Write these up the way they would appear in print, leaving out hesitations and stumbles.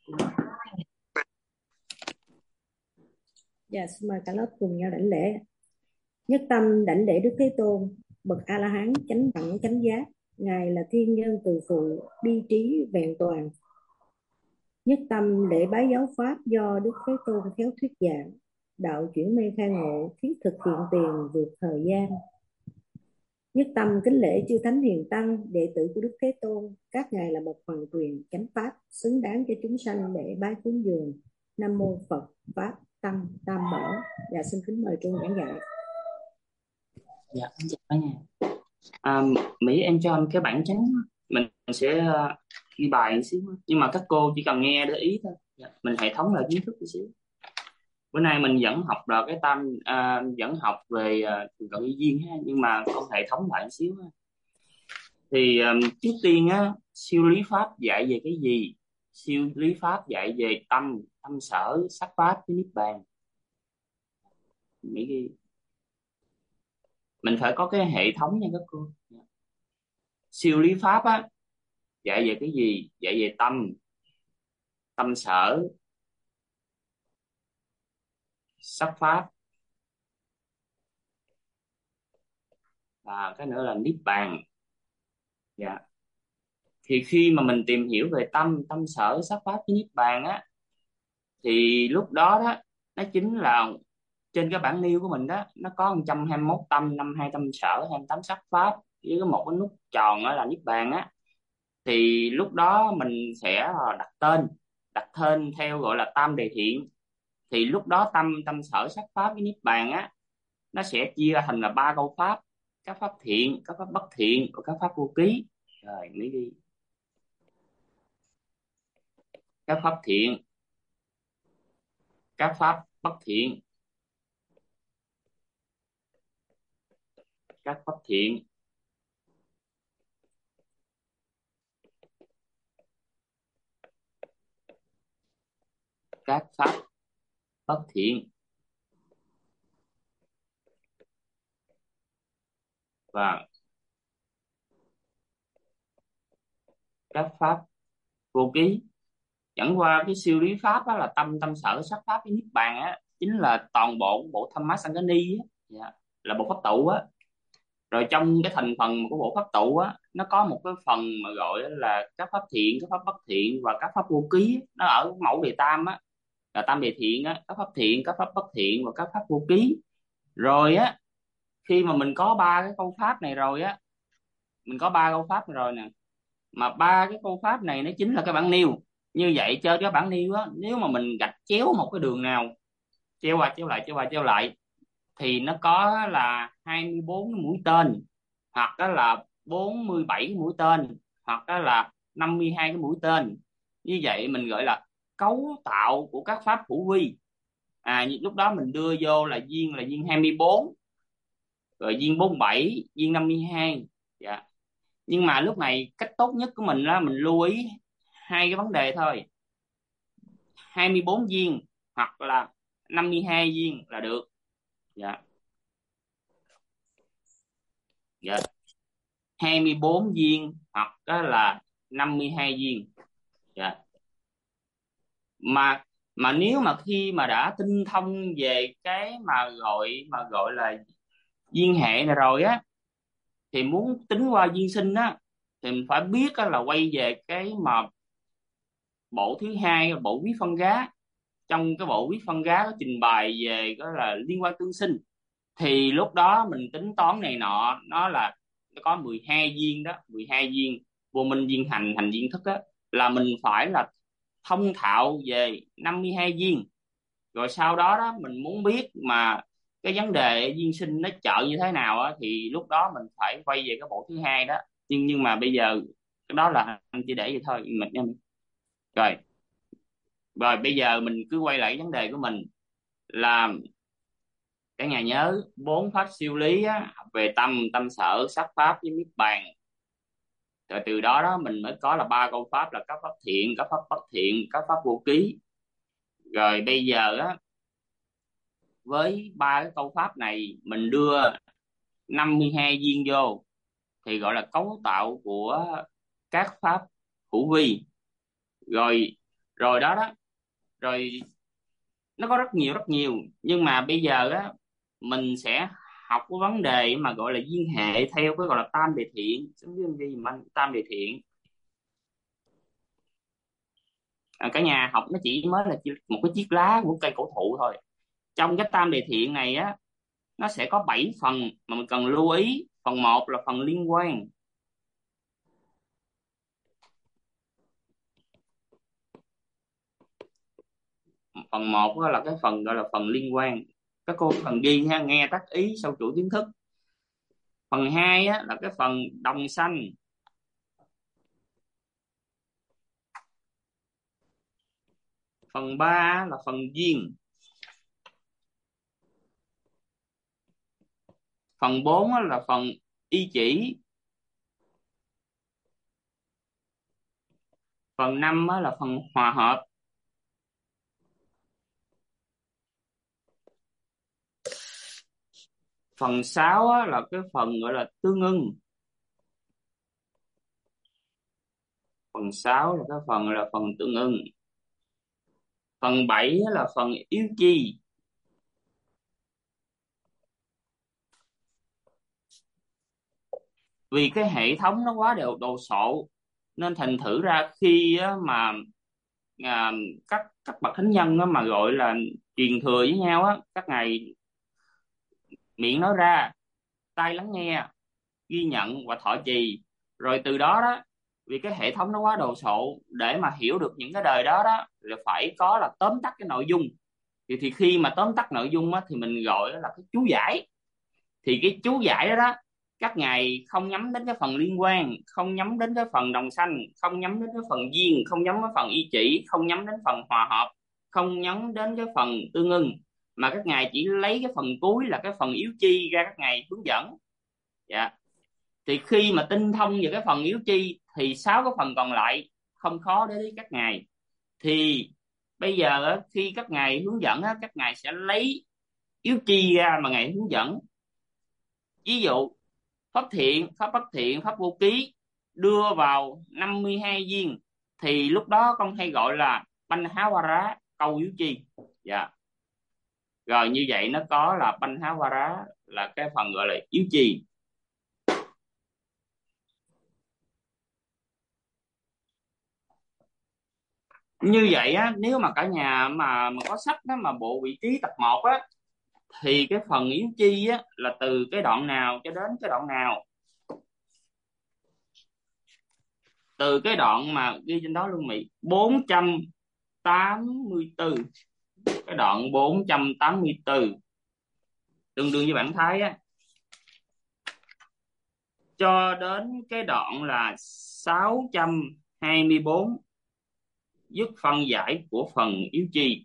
Dạ, xin mời cả lớp cùng nhau đảnh lễ. Nhất tâm đảnh lễ Đức Thế Tôn, bậc A La Hán chánh đẳng chánh giác. Ngài là thiên nhân từ phụ, bi trí vẹn toàn. Nhất tâm lễ bái giáo pháp do Đức Thế Tôn khéo thuyết giảng. Đạo chuyển mê khai ngộ, thiết thực hiện tiền vượt thời gian. Nhất tâm kính lễ chư thánh hiền tăng, đệ tử của Đức Thế Tôn. Các ngài là bậc hoàng quyền chánh pháp, xứng đáng cho chúng sanh để bái cúng dường. Nam mô Phật Pháp Tăng Tam Bảo. Dạ, xin kính mời Trung giảng dạy. Dạ, em chào cả nhà. Mỹ em cho anh cái bảng trắng, mình sẽ ghi bài một xíu, nhưng mà các cô chỉ cần nghe để ý thôi. Dạ, mình hệ thống lại kiến thức một xíu. Bữa nay mình vẫn học được cái vẫn học về thường cận y duyên ha, nhưng mà con hệ thống lại một xíu ha. Thì trước tiên á, siêu lý pháp dạy về cái gì? Siêu lý pháp dạy về tâm, tâm sở, sắc pháp với niết bàn. Mỹ ghi mình phải có cái hệ thống nha các cô. Siêu lý pháp á dạy về cái gì? Dạy về tâm, tâm sở, sắc pháp, và cái nữa là niết bàn. Dạ. Thì khi mà mình tìm hiểu về tâm, tâm sở, sắc pháp với niết bàn á, thì lúc đó đó nó chính là trên cái bảng nêu của mình đó, nó có 121 tâm, 52 tâm sở, 28 sắc pháp với cái một cái nút tròn đó là niết bàn á. Thì lúc đó mình sẽ đặt tên theo gọi là tam đề thiện. Thì lúc đó tâm, tâm sở, sắc pháp với niết bàn á, nó sẽ chia ra thành là ba câu pháp: các pháp thiện, các pháp bất thiện và các pháp vô ký. Rồi mới đi các pháp thiện, các pháp bất thiện, các pháp thiện, các pháp bất thiện và các pháp vô ký. Chẳng qua cái siêu lý pháp đó là tâm, tâm sở, sắc pháp với niết bàn á, chính là toàn bộ bộ Thammasangani á. Dạ, là bộ pháp tụ á. Rồi trong cái thành phần của bộ pháp tụ á, nó có một cái phần mà gọi là các pháp thiện, các pháp bất thiện và các pháp vô ký. Nó ở mẫu đề tam á, là tam đề thiện á, các pháp thiện, các pháp bất thiện và các pháp vô ký. Rồi á, khi mà mình có ba cái câu pháp này rồi á, mình có ba câu pháp này rồi nè, mà ba cái câu pháp này nó chính là cái bảng nêu. Như vậy trên cái bảng nêu á, nếu mà mình gạch chéo một cái đường nào, treo qua treo lại, treo qua treo lại, thì nó có là 24 cái mũi tên, hoặc đó là 47 cái mũi tên, hoặc đó là 52 cái mũi tên. Như vậy mình gọi là cấu tạo của các pháp hữu vi. Lúc đó mình đưa vô là duyên 24, rồi duyên 47, duyên 52. Dạ. Nhưng mà lúc này cách tốt nhất của mình là mình lưu ý hai cái vấn đề thôi: 24 viên hoặc là 52 viên là được. Dạ. Dạ. 24 viên hoặc đó là 52 viên. Dạ. Mà nếu mà khi mà đã tinh thông về cái mà gọi là duyên hệ này rồi á, thì muốn tính qua duyên sinh á, thì mình phải biết á, là quay về cái mà bộ thứ hai, bộ quý phân gá. Trong cái bộ quý phân gá có trình bày về đó là liên quan tương sinh. Thì lúc đó mình tính toán này nọ, nó có 12 viên đó, 12 viên vô minh viên hành, hành viên thức á, là mình phải là thông thạo về 52 viên. Rồi sau đó đó mình muốn biết mà cái vấn đề duyên sinh nó trợ như thế nào á, thì lúc đó mình phải quay về cái bộ thứ hai đó. Nhưng mà bây giờ cái đó là anh chỉ để vậy thôi mình. Rồi, rồi bây giờ mình cứ quay lại cái vấn đề của mình là cả nhà nhớ bốn pháp siêu lý á, học về tâm, tâm sở, sắc pháp với niết bàn. Rồi từ đó đó mình mới có là ba câu pháp là các pháp thiện, các pháp bất thiện, các pháp vô ký. Rồi bây giờ á, với ba cái câu pháp này mình đưa 52 viên vô, thì gọi là cấu tạo của các pháp hữu vi. Rồi rồi đó đó. Rồi nó có rất nhiều, nhưng mà bây giờ á mình sẽ học cái vấn đề mà gọi là liên hệ theo cái gọi là tam đề thiện. Giống như gì mà tam đề thiện, cả nhà học nó chỉ mới là một cái chiếc lá của cây cổ thụ thôi. Trong cái tam đề thiện này á, nó sẽ có 7 phần mà mình cần lưu ý. Phần một là phần liên quan. Phần một là cái phần gọi là phần liên quan, các cô phần ghi ha, nghe tác ý sau chuỗi kiến thức. Phần 2 á, là cái phần đồng sanh. Phần 3 là phần duyên. Phần 4 là phần y chỉ. Phần 5 là phần hòa hợp. Phần 6 là cái phần gọi là tương ưng. Phần 6 là cái phần gọi là phần tương ưng. Phần 7 là phần yếu chi. Vì cái hệ thống nó quá đều đồ sộ, nên thành thử ra khi á, mà à, các bậc thánh nhân á, mà gọi là truyền thừa với nhau á, các ngài miệng nói ra, tai lắng nghe, ghi nhận và thọ trì. Rồi từ đó đó, vì cái hệ thống nó quá đồ sộ, để mà hiểu được những cái đời đó đó là phải có là tóm tắt cái nội dung. Thì khi mà tóm tắt nội dung á, thì mình gọi là cái chú giải. Thì cái chú giải đó đó, các ngài không nhắm đến cái phần liên quan, không nhắm đến cái phần đồng sanh, không nhắm đến cái phần duyên, không nhắm đến phần y chỉ, không nhắm đến phần hòa hợp, không nhắm đến cái phần tương ưng, mà các ngài chỉ lấy cái phần cuối là cái phần yếu chi ra, các ngài hướng dẫn. Dạ. Thì khi mà tinh thông về cái phần yếu chi thì 6 cái phần còn lại không khó đối với các ngài. Thì bây giờ á, khi các ngài hướng dẫn á, các ngài sẽ lấy yếu chi ra mà ngài hướng dẫn. Ví dụ pháp thiện, pháp bất thiện, pháp vô ký đưa vào 52 viên, thì lúc đó con hay gọi là banh há qua rá, câu yếu chi. Dạ. Rồi như vậy nó có là banh há qua rá là cái phần gọi là yếu chi. Như vậy á, nếu mà cả nhà mà có sách đó mà bộ vị trí tập 1 á, thì cái phần yếu chi á là từ cái đoạn nào cho đến cái đoạn nào? Từ cái đoạn mà ghi trên đó luôn Mỹ, 484. Cái đoạn 484 tương đương với bảng Thái á, cho đến cái đoạn là 624, dứt phân giải của phần yếu chi.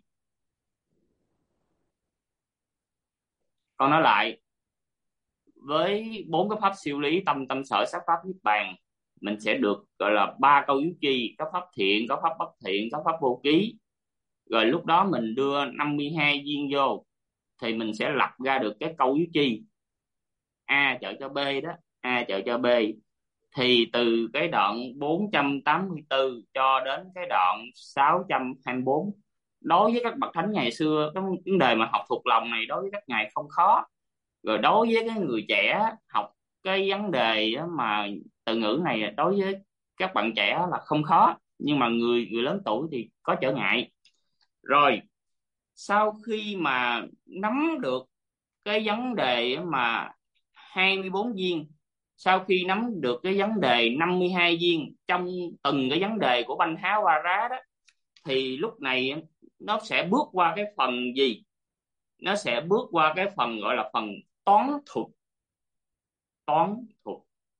Còn nói lại, với 4 cái pháp siêu lý tâm, tâm sở, sắc pháp, niết bàn, mình sẽ được gọi là 3 câu yếu chi: có pháp thiện, có pháp bất thiện, có pháp vô ký. Rồi lúc đó mình đưa 52 viên vô, thì mình sẽ lập ra được cái câu yếu chi A trợ cho B đó, A trợ cho B. Thì từ cái đoạn 484 cho đến cái đoạn 624, đối với các bậc thánh ngày xưa, cái vấn đề mà học thuộc lòng này đối với các ngài không khó. Rồi đối với cái người trẻ học cái vấn đề mà từ ngữ này, đối với các bạn trẻ là không khó, nhưng mà người người lớn tuổi thì có trở ngại. Rồi sau khi mà nắm được cái vấn đề mà 24 viên, sau khi nắm được cái vấn đề 52 viên trong từng cái vấn đề của banh há qua rá đó, thì lúc này nó sẽ bước qua cái phần gì? Nó sẽ bước qua cái phần gọi là phần toán thuật. Toán thuật.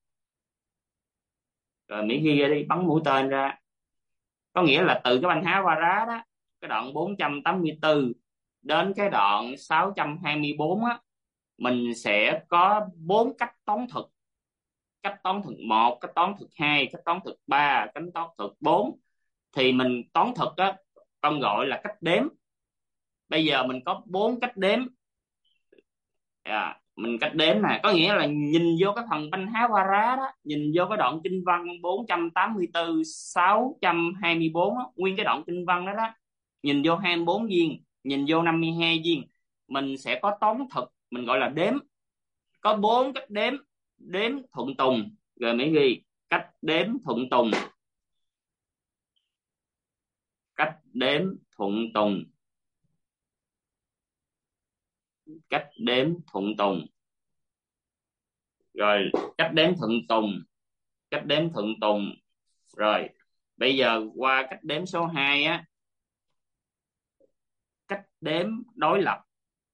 Rồi Mỹ ghi ra đi, bắn mũi tên ra. Có nghĩa là từ cái banh há qua rá đó, cái đoạn 484 đến cái đoạn 624 á, mình sẽ có 4 cách toán thuật. Cách toán thuật 1, cách toán thuật 2, cách toán thuật 3, cách toán thuật 4. Thì mình toán thuật á, con gọi là cách đếm. Bây giờ mình có 4 cách đếm. mình cách đếm nè, có nghĩa là nhìn vô cái phần Bannahawara đó, nhìn vô cái đoạn kinh văn 484 624 đó, nguyên cái đoạn kinh văn đó đó, nhìn vô 24 viên, nhìn vô 52 viên, mình sẽ có toán thực, mình gọi là đếm, có bốn cách đếm: đếm thuận tùng, rồi mới ghi cách đếm thuận tùng, cách đếm thuận tùng, cách đếm thuận tùng, rồi cách đếm thuận tùng, cách đếm thuận tùng. Rồi bây giờ qua cách đếm số 2 á, cách đếm đối lập.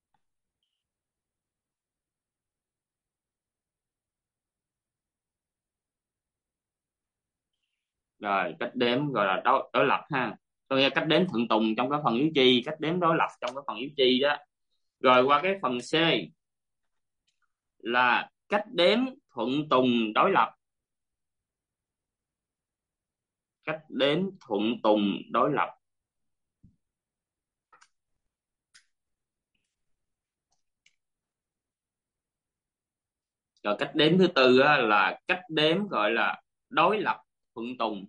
Rồi cách đếm gọi là đối lập ha, có nghĩa cách đếm thuận tùng trong cái phần yếu chi, cách đếm đối lập trong cái phần yếu chi đó. Rồi qua cái phần C là cách đếm thuận tùng đối lập, cách đếm thuận tùng đối lập. Rồi cách đếm thứ tư á, là cách đếm gọi là đối lập thuận tùng.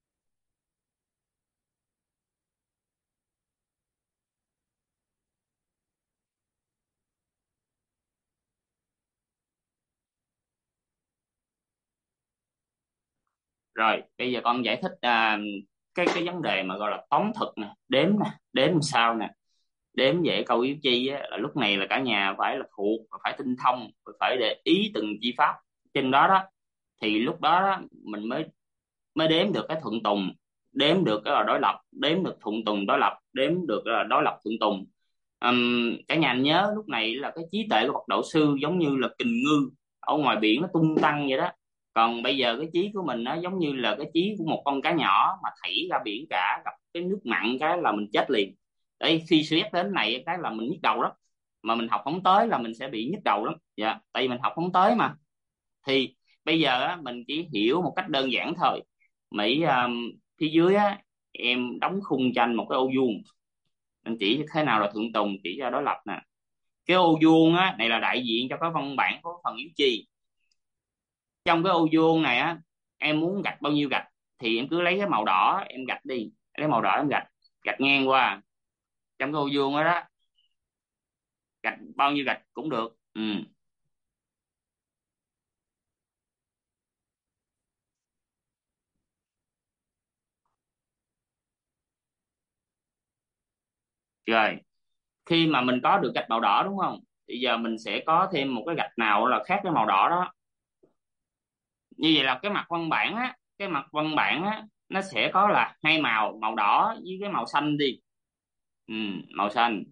Rồi bây giờ con giải thích cái vấn đề mà gọi là toán thực nè, đếm làm sao nè. Đếm về câu yếu chi á, là lúc này là cả nhà phải là thuộc, phải tinh thông, phải để ý từng chi pháp trên đó đó, thì lúc đó, đó mình mới mới đếm được cái thuận tùng, đếm được cái là đối lập, đếm được thuận tùng đối lập, đếm được là đối lập thuận tùng. Cả nhà nhớ lúc này là cái trí tuệ của bậc đạo sư giống như là kình ngư ở ngoài biển nó tung tăng vậy đó, còn bây giờ cái trí của mình nó giống như là cái trí của một con cá nhỏ mà thảy ra biển cả, gặp cái nước mặn cái là mình chết liền. Đây khi stress đến này cái là mình nhức đầu lắm, mà mình học không tới là mình sẽ bị nhức đầu lắm, dạ, tại vì mình học không tới mà. Thì bây giờ á, mình chỉ hiểu một cách đơn giản thôi. Mỹ phía dưới á, em đóng khung cho anh một cái ô vuông, anh chỉ thế nào là thượng tùng, chỉ cho đối lập nè. Cái ô vuông á này là đại diện cho cái văn bản của phần yếu chi. Trong cái ô vuông này á, em muốn gạch bao nhiêu gạch thì em cứ lấy cái màu đỏ em gạch đi, lấy màu đỏ em gạch, gạch ngang qua trong cái ô vuông đó đó, gạch bao nhiêu gạch cũng được. Rồi khi mà mình có được gạch màu đỏ đúng không, bây giờ mình sẽ có thêm một cái gạch nào là khác cái màu đỏ đó. Như vậy là cái mặt văn bản á, cái mặt văn bản á nó sẽ có là hai màu, màu đỏ với cái màu xanh đi. ừ, Màu xanh.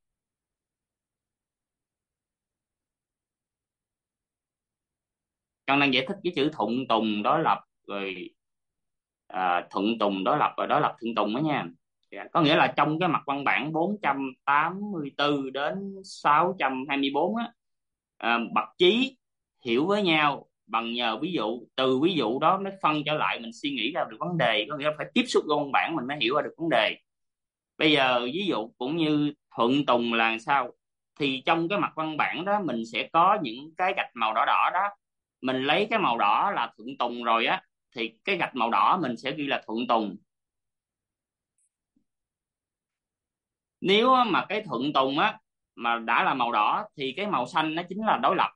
Con đang giải thích cái chữ thuận tùng đối lập, rồi thuận tùng đối lập và đối lập thuận tùng đó nha. Dạ, có nghĩa là trong cái mặt văn bản 484 đến 624 á, bậc trí hiểu với nhau bằng nhờ ví dụ, từ ví dụ đó mới phân trở lại mình suy nghĩ ra được vấn đề, có nghĩa là phải tiếp xúc với văn bản mình mới hiểu ra được vấn đề. Bây giờ ví dụ cũng như thuận tùng là sao, thì trong cái mặt văn bản đó mình sẽ có những cái gạch màu đỏ đỏ đó, mình lấy cái màu đỏ là thuận tùng rồi á, thì cái gạch màu đỏ mình sẽ ghi là thuận tùng. Nếu mà cái thuận tùng á mà đã là màu đỏ thì cái màu xanh nó chính là đối lập.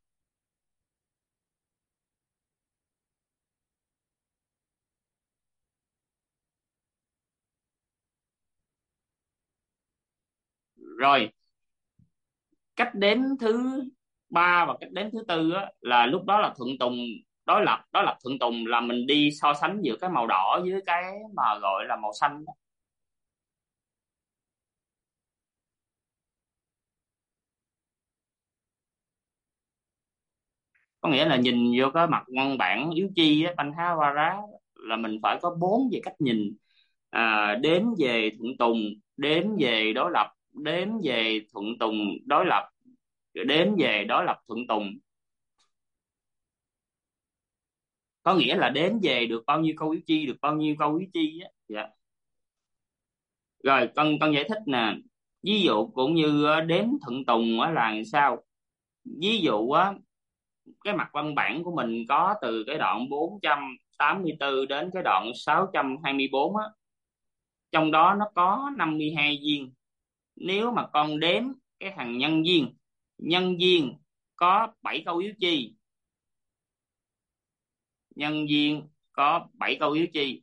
Rồi cách đếm thứ ba và cách đếm thứ tư á, là lúc đó là thuận tùng đối lập, đối lập thuận tùng là mình đi so sánh giữa cái màu đỏ với cái mà gọi là màu xanh. Có nghĩa là nhìn vô cái mặt văn bản yếu chi á, Bannahawara, là mình phải có bốn về cách nhìn: đếm về thuận tùng, đếm về đối lập, đếm về thuận tùng đối lập, đếm về đối lập thuận tùng. Có nghĩa là đếm về được bao nhiêu câu yếu chi, được bao nhiêu câu yếu chi á. Dạ. Rồi con giải thích nè, ví dụ cũng như đếm thuận tùng á là sao. Ví dụ á, cái mặt văn bản của mình có từ cái đoạn 484 đến cái đoạn 624 á, trong đó nó có 52 viên. Nếu mà con đếm cái thằng nhân viên có 7 câu yếu chi, nhân viên có 7 câu yếu chi,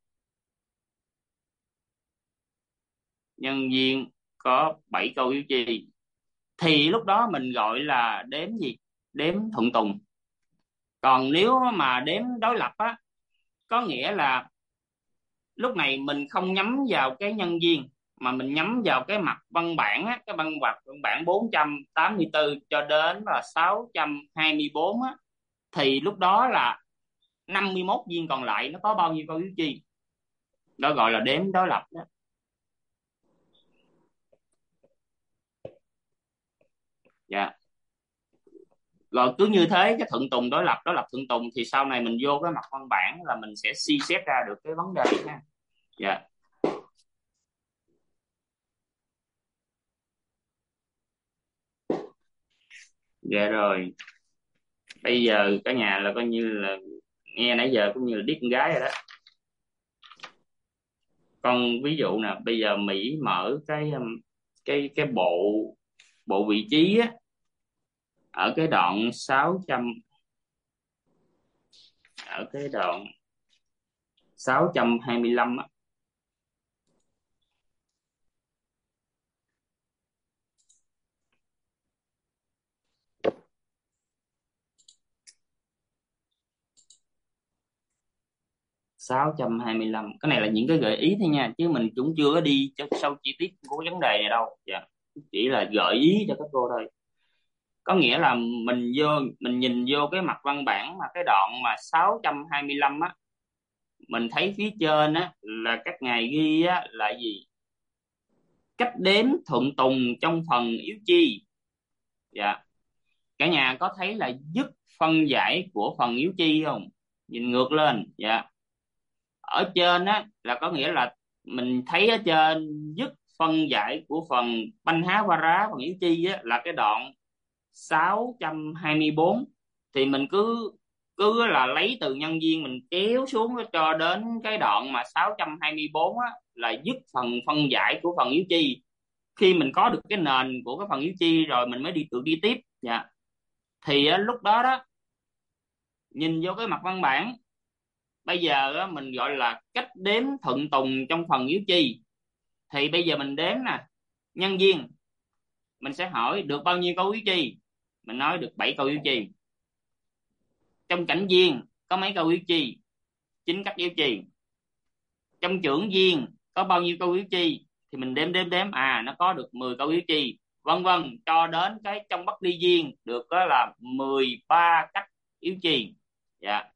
nhân viên có 7 câu yếu chi, thì lúc đó mình gọi là đếm gì? Đếm thuận tùng. Còn nếu mà đếm đối lập á, có nghĩa là lúc này mình không nhắm vào cái nhân viên, mà mình nhắm vào cái mặt văn bản á, cái văn bản 484 cho đến là 624 á, thì lúc đó là 51 viên còn lại nó có bao nhiêu câu yếu chi, đó gọi là đếm đối lập đó. Dạ. Rồi cứ như thế, cái thuận tùng đối lập thuận tùng, thì sau này mình vô cái mặt văn bản là mình sẽ suy xét ra được cái vấn đề ha. Dạ. Dạ rồi, bây giờ cả nhà là coi như là nghe nãy giờ cũng như là điếc con gái rồi đó. Con ví dụ nè, bây giờ Mỹ mở cái bộ bộ vị trí á, ở cái đoạn 600, ở cái đoạn 625 á, 625, cái này là những cái gợi ý thôi nha, chứ mình cũng chưa có đi cho sâu chi tiết của vấn đề này đâu. Dạ. Chỉ là gợi ý cho các cô thôi. Có nghĩa là mình nhìn vô cái mặt văn bản mà cái đoạn mà 625 á, mình thấy phía trên á là các ngài ghi á là gì? Cách đếm thuận tùng trong phần yếu chi. Dạ. Cả nhà có thấy là dứt phân giải của phần yếu chi không? Nhìn ngược lên. Dạ. Ở trên á là có nghĩa là mình thấy ở trên dứt phân giải của phần banh há va rá, phần yếu chi á, là cái đoạn 624. Thì mình cứ cứ là lấy từ nhân viên mình kéo xuống cho đến cái đoạn mà 624 á, là dứt phần phân giải của phần yếu chi. Khi mình có được cái nền của cái phần yếu chi rồi mình mới đi tiếp. Dạ. Thì á, lúc đó đó, nhìn vô cái mặt văn bản, bây giờ á, mình gọi là cách đếm thuận tùng trong phần yếu chi. Thì bây giờ mình đếm nè, nhân viên mình sẽ hỏi được bao nhiêu câu yếu chi, mình nói được 7 câu yếu chi. Trong cảnh viên có mấy câu yếu chi? 9 cách yếu chi. Trong trưởng viên có bao nhiêu câu yếu chi? Thì mình đếm nó có được 10 câu yếu chi, vân vân, cho đến cái trong bất ly viên được đó là 13 cách yếu chi. Dạ.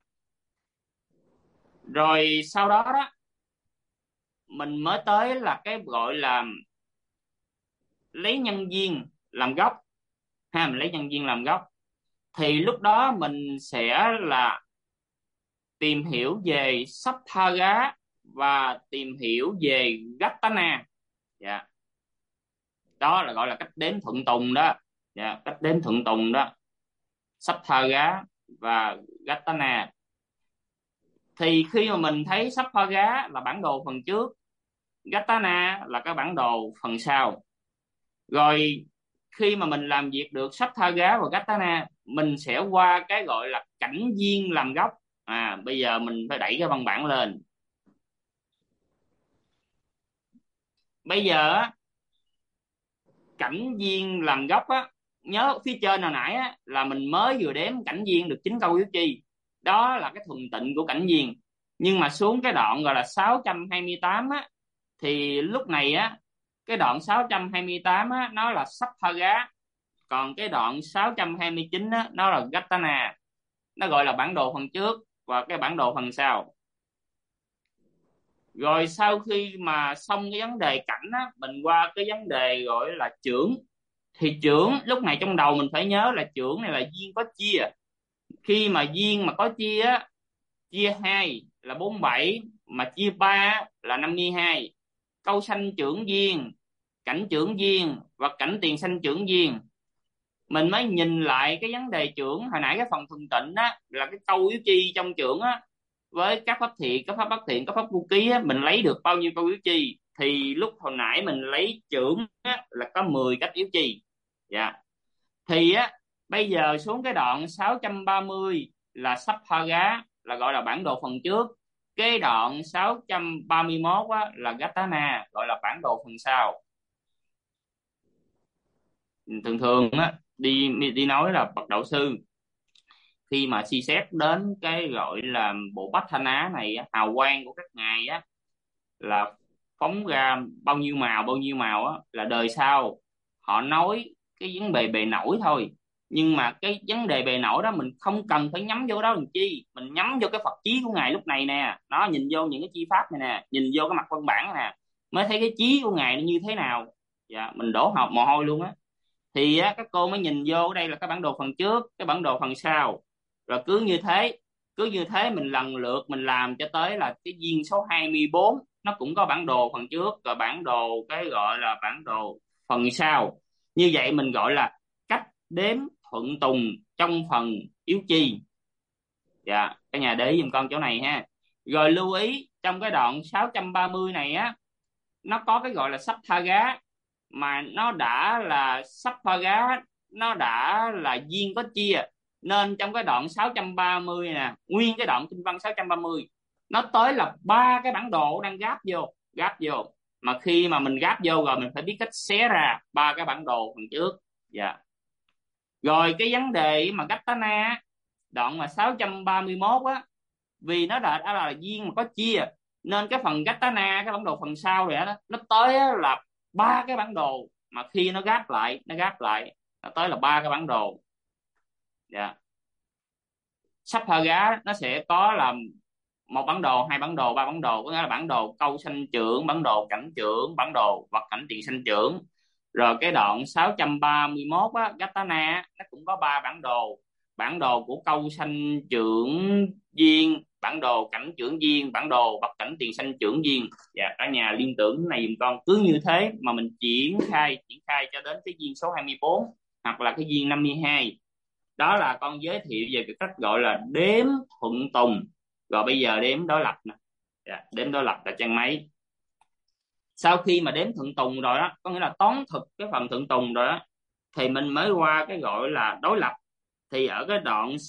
Rồi sau đó đó, mình mới tới là cái gọi là lấy nhân viên làm gốc ha. Mình lấy nhân viên làm gốc, thì lúc đó mình sẽ là tìm hiểu về Saptaga và tìm hiểu về Gatana. Dạ. Đó là gọi là cách đếm thuận tùng đó. Dạ, cách đếm thuận tùng đó, Saptaga và Gatana. Thì khi mà mình thấy Saptaga là bản đồ phần trước, Gatana là cái bản đồ phần sau, rồi khi mà mình làm việc được Saptaga và Gatana, mình sẽ qua cái gọi là cảnh viên làm gốc. Bây giờ mình phải đẩy cái văn bản lên. Bây giờ á, cảnh viên làm gốc á, nhớ phía trên hồi nãy á là mình mới vừa đếm cảnh viên được 9 câu yếu chi, đó là cái thuần tịnh của cảnh viên. Nhưng mà xuống cái đoạn gọi là 628 á, thì lúc này á, cái đoạn 628 á nó là Saptaga, còn cái đoạn 629 á nó là Gatana. Nó gọi là bản đồ phần trước và cái bản đồ phần sau. Rồi sau khi mà xong cái vấn đề cảnh á, mình qua cái vấn đề gọi là chưởng. Thì chưởng lúc này trong đầu mình phải nhớ là chưởng này là duyên có chia. Khi mà duyên mà có chia á, chia 2 là 47, mà chia 3 là 52. Câu sanh chưởng duyên, cảnh chưởng duyên và cảnh tiền sanh chưởng duyên. mình mới nhìn lại cái vấn đề chưởng hồi nãy, cái phần thuần tịnh á là cái câu yếu chi trong chưởng á, với các pháp thiện, các pháp bất thiện, các pháp vô ký á, mình lấy được bao nhiêu câu yếu chi. Thì lúc hồi nãy mình lấy chưởng á là có 10 cách yếu chi. Dạ. Thì á bây giờ xuống cái đoạn 630 là sắp pha gá, là gọi là bản đồ phần trước. Cái đoạn 631 á là Gatana, gọi là bản đồ phần sau. Thường thường á đi đi nói là bậc đạo sư khi mà suy xét đến cái gọi là bộ Bát Thanh Á này á, hào quang của các ngài á là phóng ra bao nhiêu màu á, là đời sau họ nói cái vấn đề bề nổi thôi. Nhưng mà cái vấn đề bề nổi đó mình không cần phải nhắm vô đó làm chi, mình nhắm vô cái Phật chí của ngài lúc này nè, nó nhìn vô những cái chi pháp này nè, nhìn vô cái mặt văn bản này nè, mới thấy cái chí của ngài nó như thế nào. Dạ, mình đổ hộp mồ hôi luôn á. Thì á các cô mới nhìn vô ở đây là cái bản đồ phần trước, cái bản đồ phần sau, rồi cứ như thế mình lần lượt mình làm cho tới là cái viên số 24 nó cũng có bản đồ phần trước, rồi bản đồ cái gọi là bản đồ phần sau. Như vậy mình gọi là cách đếm thuận tùng trong phần yếu chi. Dạ, cả nhà để ý giùm con chỗ này ha. Rồi lưu ý trong cái đoạn 630 này á, nó có cái gọi là sắp tha gá, mà nó đã là sắp pha gá, nó đã là duyên có chia, nên trong cái đoạn 630 nè, nguyên cái đoạn kinh văn 630 nó tới là ba cái bản đồ đang gáp vô. Mà khi mà mình gáp vô rồi mình phải biết cách xé ra ba cái bản đồ phần trước. Dạ. Rồi cái vấn đề mà Gattana đoạn mà 631 á, vì nó đã là duyên mà có chia, nên cái phần Gattana, cái bản đồ phần sau rồi đó, nó tới á là ba cái bản đồ, mà khi nó gáp lại nó tới là ba cái bản đồ. Dạ. Sapphire nó sẽ có là một bản đồ, hai bản đồ, ba bản đồ, có nghĩa là bản đồ câu sanh trưởng, bản đồ cảnh trưởng, bản đồ vật cảnh tiền sanh trưởng. Rồi cái đoạn 631 á, Gattana nó cũng có ba bản đồ: bản đồ của câu sanh trưởng viên, bản đồ cảnh trưởng viên, bản đồ vật cảnh tiền sanh trưởng viên. Và cả nhà liên tưởng cái này dùm con, cứ như thế mà mình triển khai cho đến cái viên số 24 hoặc là cái viên 52. Đó là con giới thiệu về cái cách gọi là đếm thuận tùng. Rồi bây giờ đếm đối lập nè. Dạ, đếm đối lập là trang mấy. Sau khi mà đếm thuận tùng rồi đó, có nghĩa là toán thực cái phần thuận tùng rồi đó, thì mình mới qua cái gọi là đối lập. Thì ở cái đoạn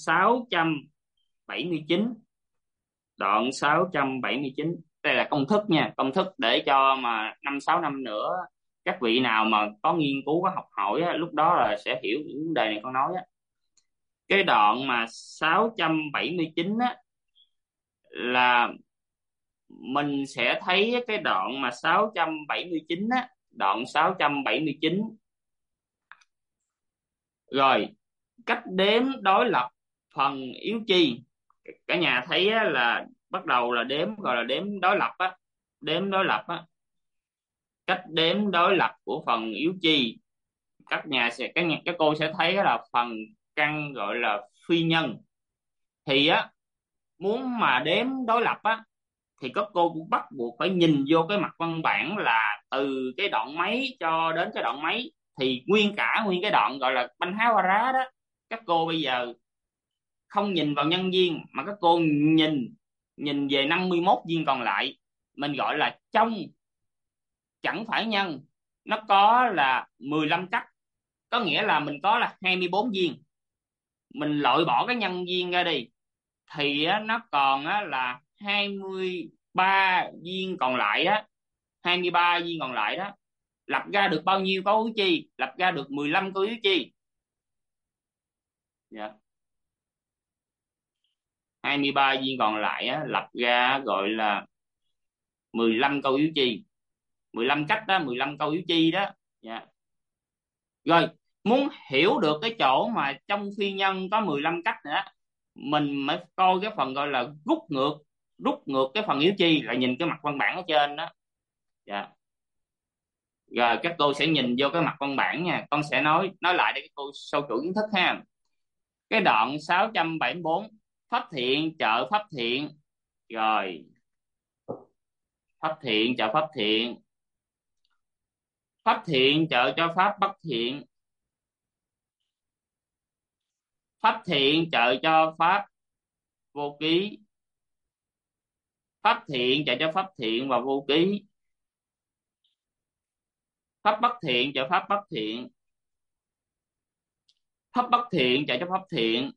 679, đoạn 679, đây là công thức nha, công thức để cho mà 5-6 năm nữa các vị nào mà có nghiên cứu, có học hỏi á, lúc đó là sẽ hiểu những vấn đề này con nói á. Cái đoạn mà 679 á là mình sẽ thấy cái đoạn mà 679 á, đoạn 679. Rồi cách đếm đối lập phần yếu chi, cả nhà thấy á, là bắt đầu là đếm, gọi là đếm đối lập á. Đếm đối lập á, cách đếm đối lập của phần yếu chi, các cô sẽ thấy là phần căn gọi là phi nhân. Thì á muốn mà đếm đối lập á thì các cô cũng bắt buộc phải nhìn vô cái mặt văn bản là từ cái đoạn mấy cho đến cái đoạn mấy. Thì nguyên cái đoạn gọi là banh há hoa rá đó, các cô bây giờ không nhìn vào nhân viên mà các cô nhìn nhìn về 51 viên còn lại, mình gọi là trong chẳng phải nhân, nó có là 15 cách. Có nghĩa là mình có là 24 viên, mình loại bỏ cái nhân viên ra đi thì á, nó còn á, là 23 viên còn lại đó. 23 viên còn lại đó lập ra được bao nhiêu câu yếu chi? Lập ra được 15 câu yếu chi. Dạ. 23 viên còn lại á, lập ra gọi là 15 câu yếu chi. 15 cách đó, 15 câu yếu chi đó. Dạ. Rồi muốn hiểu được cái chỗ mà trong phi nhân có 15 cách nữa, mình mới coi cái phần gọi là rút ngược cái phần yếu chi, là nhìn cái mặt văn bản ở trên đó. Dạ. Rồi các cô sẽ nhìn vô cái mặt văn bản nha, con sẽ nói lại để các cô sâu chuỗi kiến thức ha. Cái đoạn 674, pháp thiện trợ pháp thiện. Rồi pháp thiện trợ pháp thiện, pháp thiện trợ cho pháp bất thiện. Pháp thiện trợ cho pháp vô ký. Pháp thiện trợ cho pháp thiện và vô ký. Pháp bất thiện trợ pháp bất thiện. Pháp bất thiện trợ cho pháp thiện.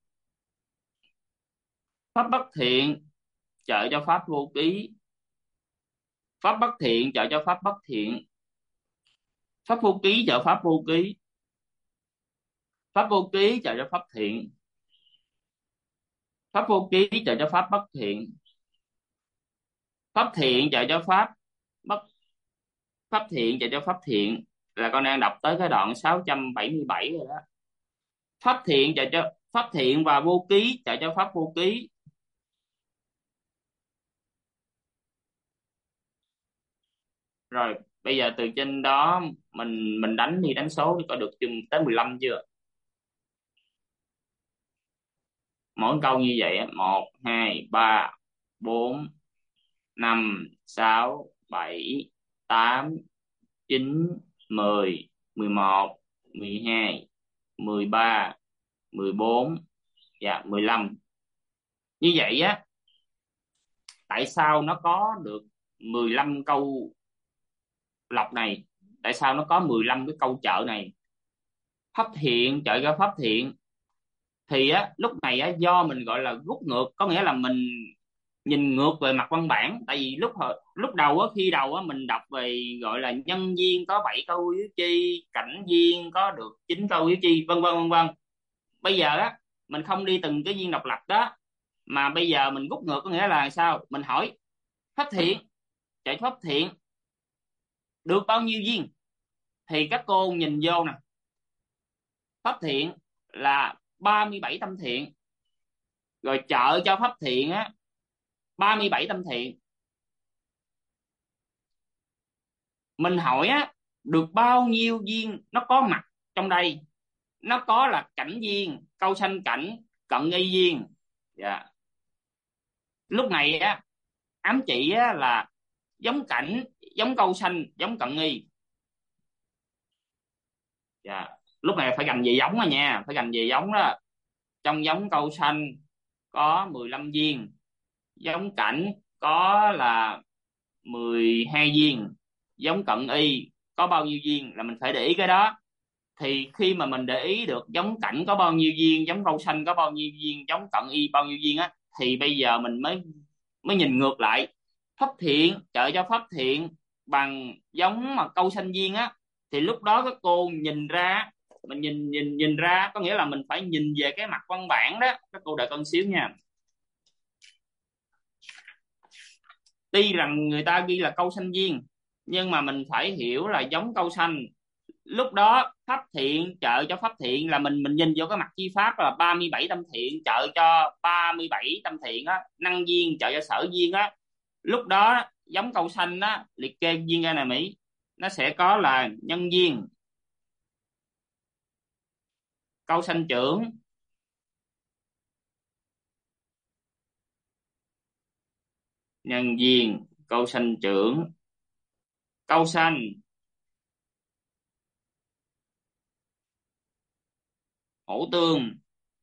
Pháp bất thiện trợ cho pháp vô ký. Pháp bất thiện trợ cho pháp bất thiện. Pháp vô ký trợ pháp vô ký. Pháp vô ký trợ cho pháp thiện. Pháp vô ký trợ cho pháp bất thiện. Pháp thiện trợ cho pháp bất Pháp thiện trợ cho pháp thiện, là con đang đọc tới cái đoạn 677 rồi đó. Pháp thiện trợ cho pháp thiện và vô ký trợ cho pháp vô ký. Rồi bây giờ từ trên đó mình đánh đi, đánh số thì có được chừng tới 15 chưa? Mỗi câu như vậy á: 1 2 3 4 5 6 7 8 9 10 11 12 13 14 và 15. Như vậy á, tại sao nó có được 15 câu lọc này? Tại sao nó có 15 cái câu chợ này? Pháp thiện trợ cho pháp thiện thì á, lúc này á, do mình gọi là rút ngược, có nghĩa là mình nhìn ngược về mặt văn bản. Tại vì lúc đầu á, khi đầu á, mình đọc về gọi là nhân duyên có 7 câu yếu chi, cảnh duyên có được 9 câu yếu chi, vân vân vân vân. Bây giờ á, mình không đi từng cái duyên độc lập đó, mà bây giờ mình rút ngược, có nghĩa là sao? Mình hỏi pháp thiện chạy pháp thiện được bao nhiêu duyên, thì các cô nhìn vô nè, pháp thiện là 37 tâm thiện, rồi trợ cho pháp thiện á 37 tâm thiện. Mình hỏi á, được bao nhiêu duyên nó có mặt trong đây? Nó có là cảnh duyên, câu sanh cảnh, cận nghi duyên. Dạ. Lúc này á, ám chỉ á, là giống cảnh, giống câu sanh, giống cận nghi. Dạ. Lúc này phải gành về giống rồi nha, phải gành về giống đó. Trong giống câu sanh có 15 viên, giống cảnh có là 12 viên, giống cận y có bao nhiêu viên, là mình phải để ý cái đó. Thì khi mà mình để ý được giống cảnh có bao nhiêu viên, giống câu sanh có bao nhiêu viên, giống cận y bao nhiêu viên á, thì bây giờ mình mới mới nhìn ngược lại. Pháp thiện trợ cho pháp thiện bằng giống mà câu sanh viên á, thì lúc đó các cô nhìn ra, mình nhìn ra, có nghĩa là mình phải nhìn về cái mặt văn bản đó. Các cô đợi con xíu nha. Tuy rằng người ta ghi là câu sanh viên, nhưng mà mình phải hiểu là giống câu sanh. Lúc đó pháp thiện trợ cho pháp thiện là mình nhìn vô cái mặt chi pháp là 37 tâm thiện trợ cho 37 tâm thiện á, năng duyên trợ cho sở duyên á. Lúc đó giống câu sanh á, liệt kê duyên ra này Mỹ, nó sẽ có là nhân duyên, câu sanh trưởng, nhân duyên, câu sanh trưởng, câu sanh, hữu tương,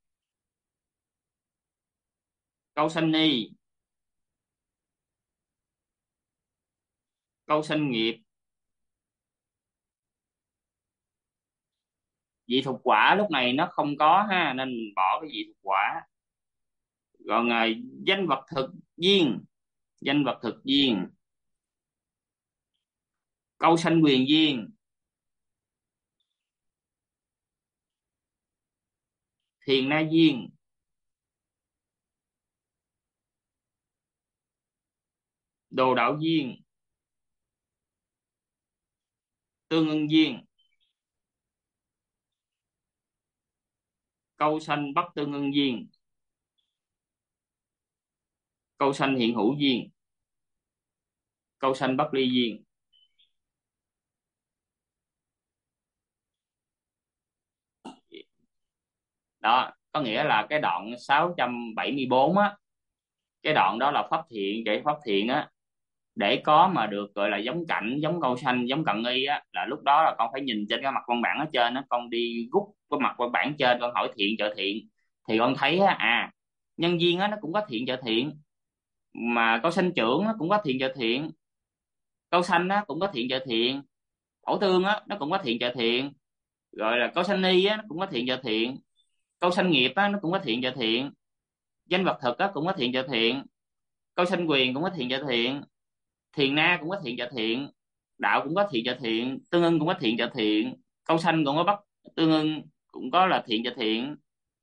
câu sanh ni, câu sanh nghiệp, vị thuộc quả. Lúc này nó không có ha, nên mình bỏ cái vị thuộc quả. Còn danh vật thực duyên, danh vật thực duyên, câu sanh quyền duyên, thiền na duyên, đồ đạo duyên, tương ưng duyên, câu sanh bất tương ưng duyên, câu sanh hiện hữu duyên, câu sanh bất ly duyên. Đó có nghĩa là cái đoạn 674 á, cái đoạn đó là pháp thiện, cái pháp thiện á, để có mà được gọi là giống cảnh, giống câu xanh, giống cận y á, là lúc đó là con phải nhìn trên cái mặt văn bản ở trên á, con đi rút cái mặt văn bản trên, con hỏi thiện trợ thiện, thì con thấy á, nhân viên á nó cũng có thiện trợ thiện, mà câu sanh trưởng nó cũng có thiện trợ thiện, câu sanh á cũng có thiện trợ thiện, thổ tương á nó cũng có thiện trợ thiện, rồi là câu sanh ni á nó cũng có thiện trợ thiện, câu sanh nghiệp á nó cũng có thiện trợ thiện, danh vật thực á cũng có thiện trợ thiện, câu sanh quyền cũng có thiện trợ thiện, thiền na cũng có thiện trợ thiện, đạo cũng có thiện trợ thiện, tương ưng cũng có thiện trợ thiện, câu sanh cũng có bắt tương ưng cũng có là thiện trợ thiện.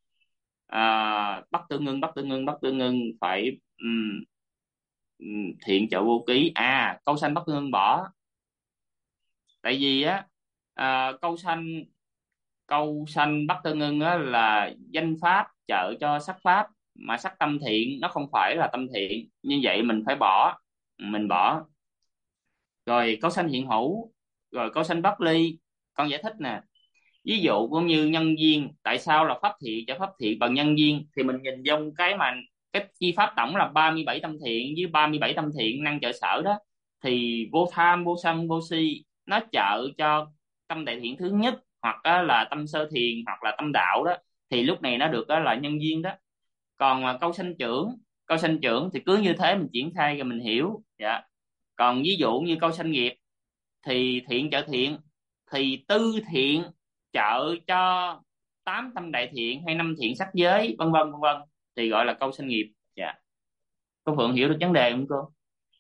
Bắt tương ưng, bắt tương ưng, bắt tương ưng phải thiện trợ vô ký, câu sanh bắt tương ưng bỏ, tại vì á câu sanh bắt tương ưng á là danh pháp trợ cho sắc pháp, mà sắc tâm thiện nó không phải là tâm thiện, như vậy mình phải bỏ, mình bỏ. Rồi câu sanh hiện hữu, rồi câu sanh bất ly, con giải thích nè. Ví dụ cũng như nhân duyên, tại sao là pháp thiện cho pháp thiện bằng nhân duyên, thì mình nhìn trong cái chi pháp tổng là 37 tâm thiện với 37 tâm thiện năng trợ sở đó, thì vô tham, vô sân, vô si nó trợ cho tâm đại thiện thứ nhất, hoặc á, là tâm sơ thiền, hoặc là tâm đạo đó, thì lúc này nó được á, là nhân duyên đó. Còn mà câu sanh trưởng thì cứ như thế mình triển khai rồi mình hiểu. Dạ. Còn ví dụ như câu sanh nghiệp thì thiện trợ thiện, thì tư thiện trợ cho tám tâm đại thiện hay năm thiện sắc giới, vân vân vân vân, thì gọi là câu sanh nghiệp. Dạ. Cô Phượng hiểu được vấn đề không cô?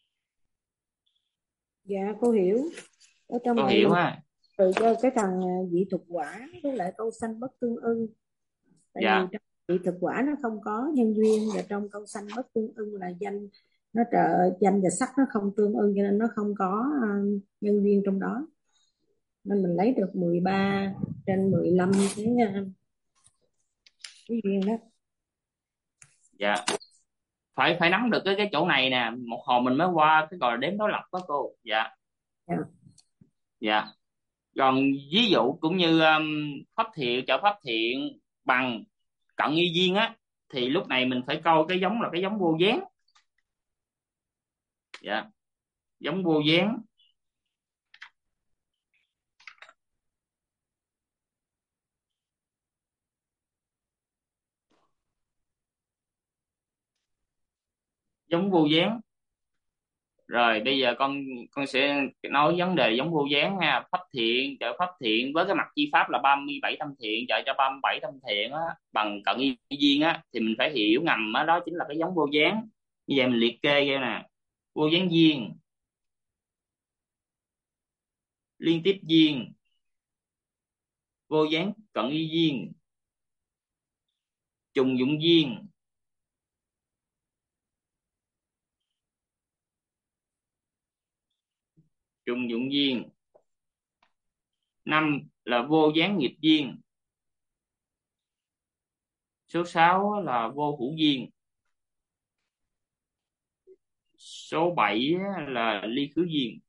Dạ cô hiểu. Ở trong Cô này hiểu mình ha? từ cho cái thằng dị thực quả với lại câu sanh bất tương ưng, tại vì Dạ. trong dị thực quả nó không có nhân duyên, và trong câu sanh bất tương ưng là danh, nó trợ danh và sắc nó không tương ưng, cho nên nó không có nhân duyên trong đó, nên mình lấy được 13 trên 15 cái duyên đó. Dạ. Phải nắm được cái chỗ này nè, một hồi mình mới qua cái gọi là đếm đối lập đó cô. Dạ. Dạ. Dạ. Còn ví dụ cũng như pháp thiện trợ pháp thiện bằng cận y duyên á, thì lúc này mình phải câu cái giống là cái giống vô gián. Dạ. Giống vô gián. Giống vô gián. Rồi bây giờ con sẽ nói vấn đề giống vô gián ha. Pháp thiện trợ pháp thiện với cái mặt chi pháp là 37 tâm thiện trợ cho 37 tâm thiện á, bằng cận y duyên á, thì mình phải hiểu ngầm á, đó chính là cái giống vô gián. Như vậy mình liệt kê ra nè: vô gián duyên, liên tiếp duyên, vô gián cận y duyên, trùng dụng duyên, trùng dụng duyên. Năm là vô gián nghiệp duyên. Số 6 là vô hữu duyên. Số 7 là ly khứ duyên.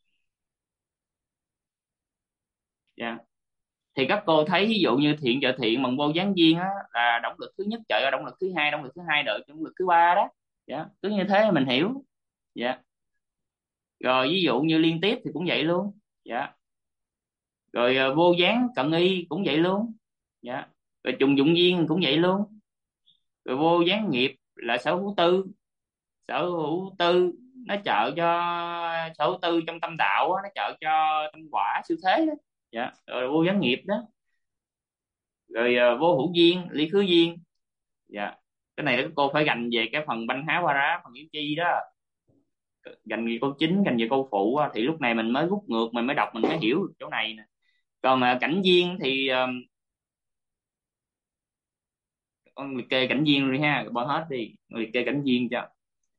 Dạ. Thì các cô thấy ví dụ như thiện trợ thiện bằng vô gián duyên á, là động lực thứ nhất trợ ra động lực thứ hai, động lực thứ hai đợi động lực thứ ba đó. Dạ. Cứ như thế mình hiểu. Dạ. Rồi ví dụ như liên tiếp thì cũng vậy luôn. Dạ. Rồi vô gián cận y cũng vậy luôn. Dạ. Rồi trùng dụng duyên cũng vậy luôn. Rồi vô gián nghiệp là sở hữu tư. Sở hữu tư nó trợ cho sở hữu tư trong tâm đạo á, nó trợ cho tâm quả siêu thế đó. Dạ. Rồi vô gián nghiệp đó. Rồi vô hữu duyên, ly khứ duyên. Dạ. Cái này các cô phải gành về cái phần banh há qua rá, phần yếu chi đó, gành về câu chính, gành về câu phụ á, thì lúc này mình mới rút ngược, mình mới đọc mình mới hiểu được chỗ này nè. Còn cảnh duyên thì con liệt kê cảnh duyên rồi ha, bỏ hết đi, liệt kê cảnh duyên cho.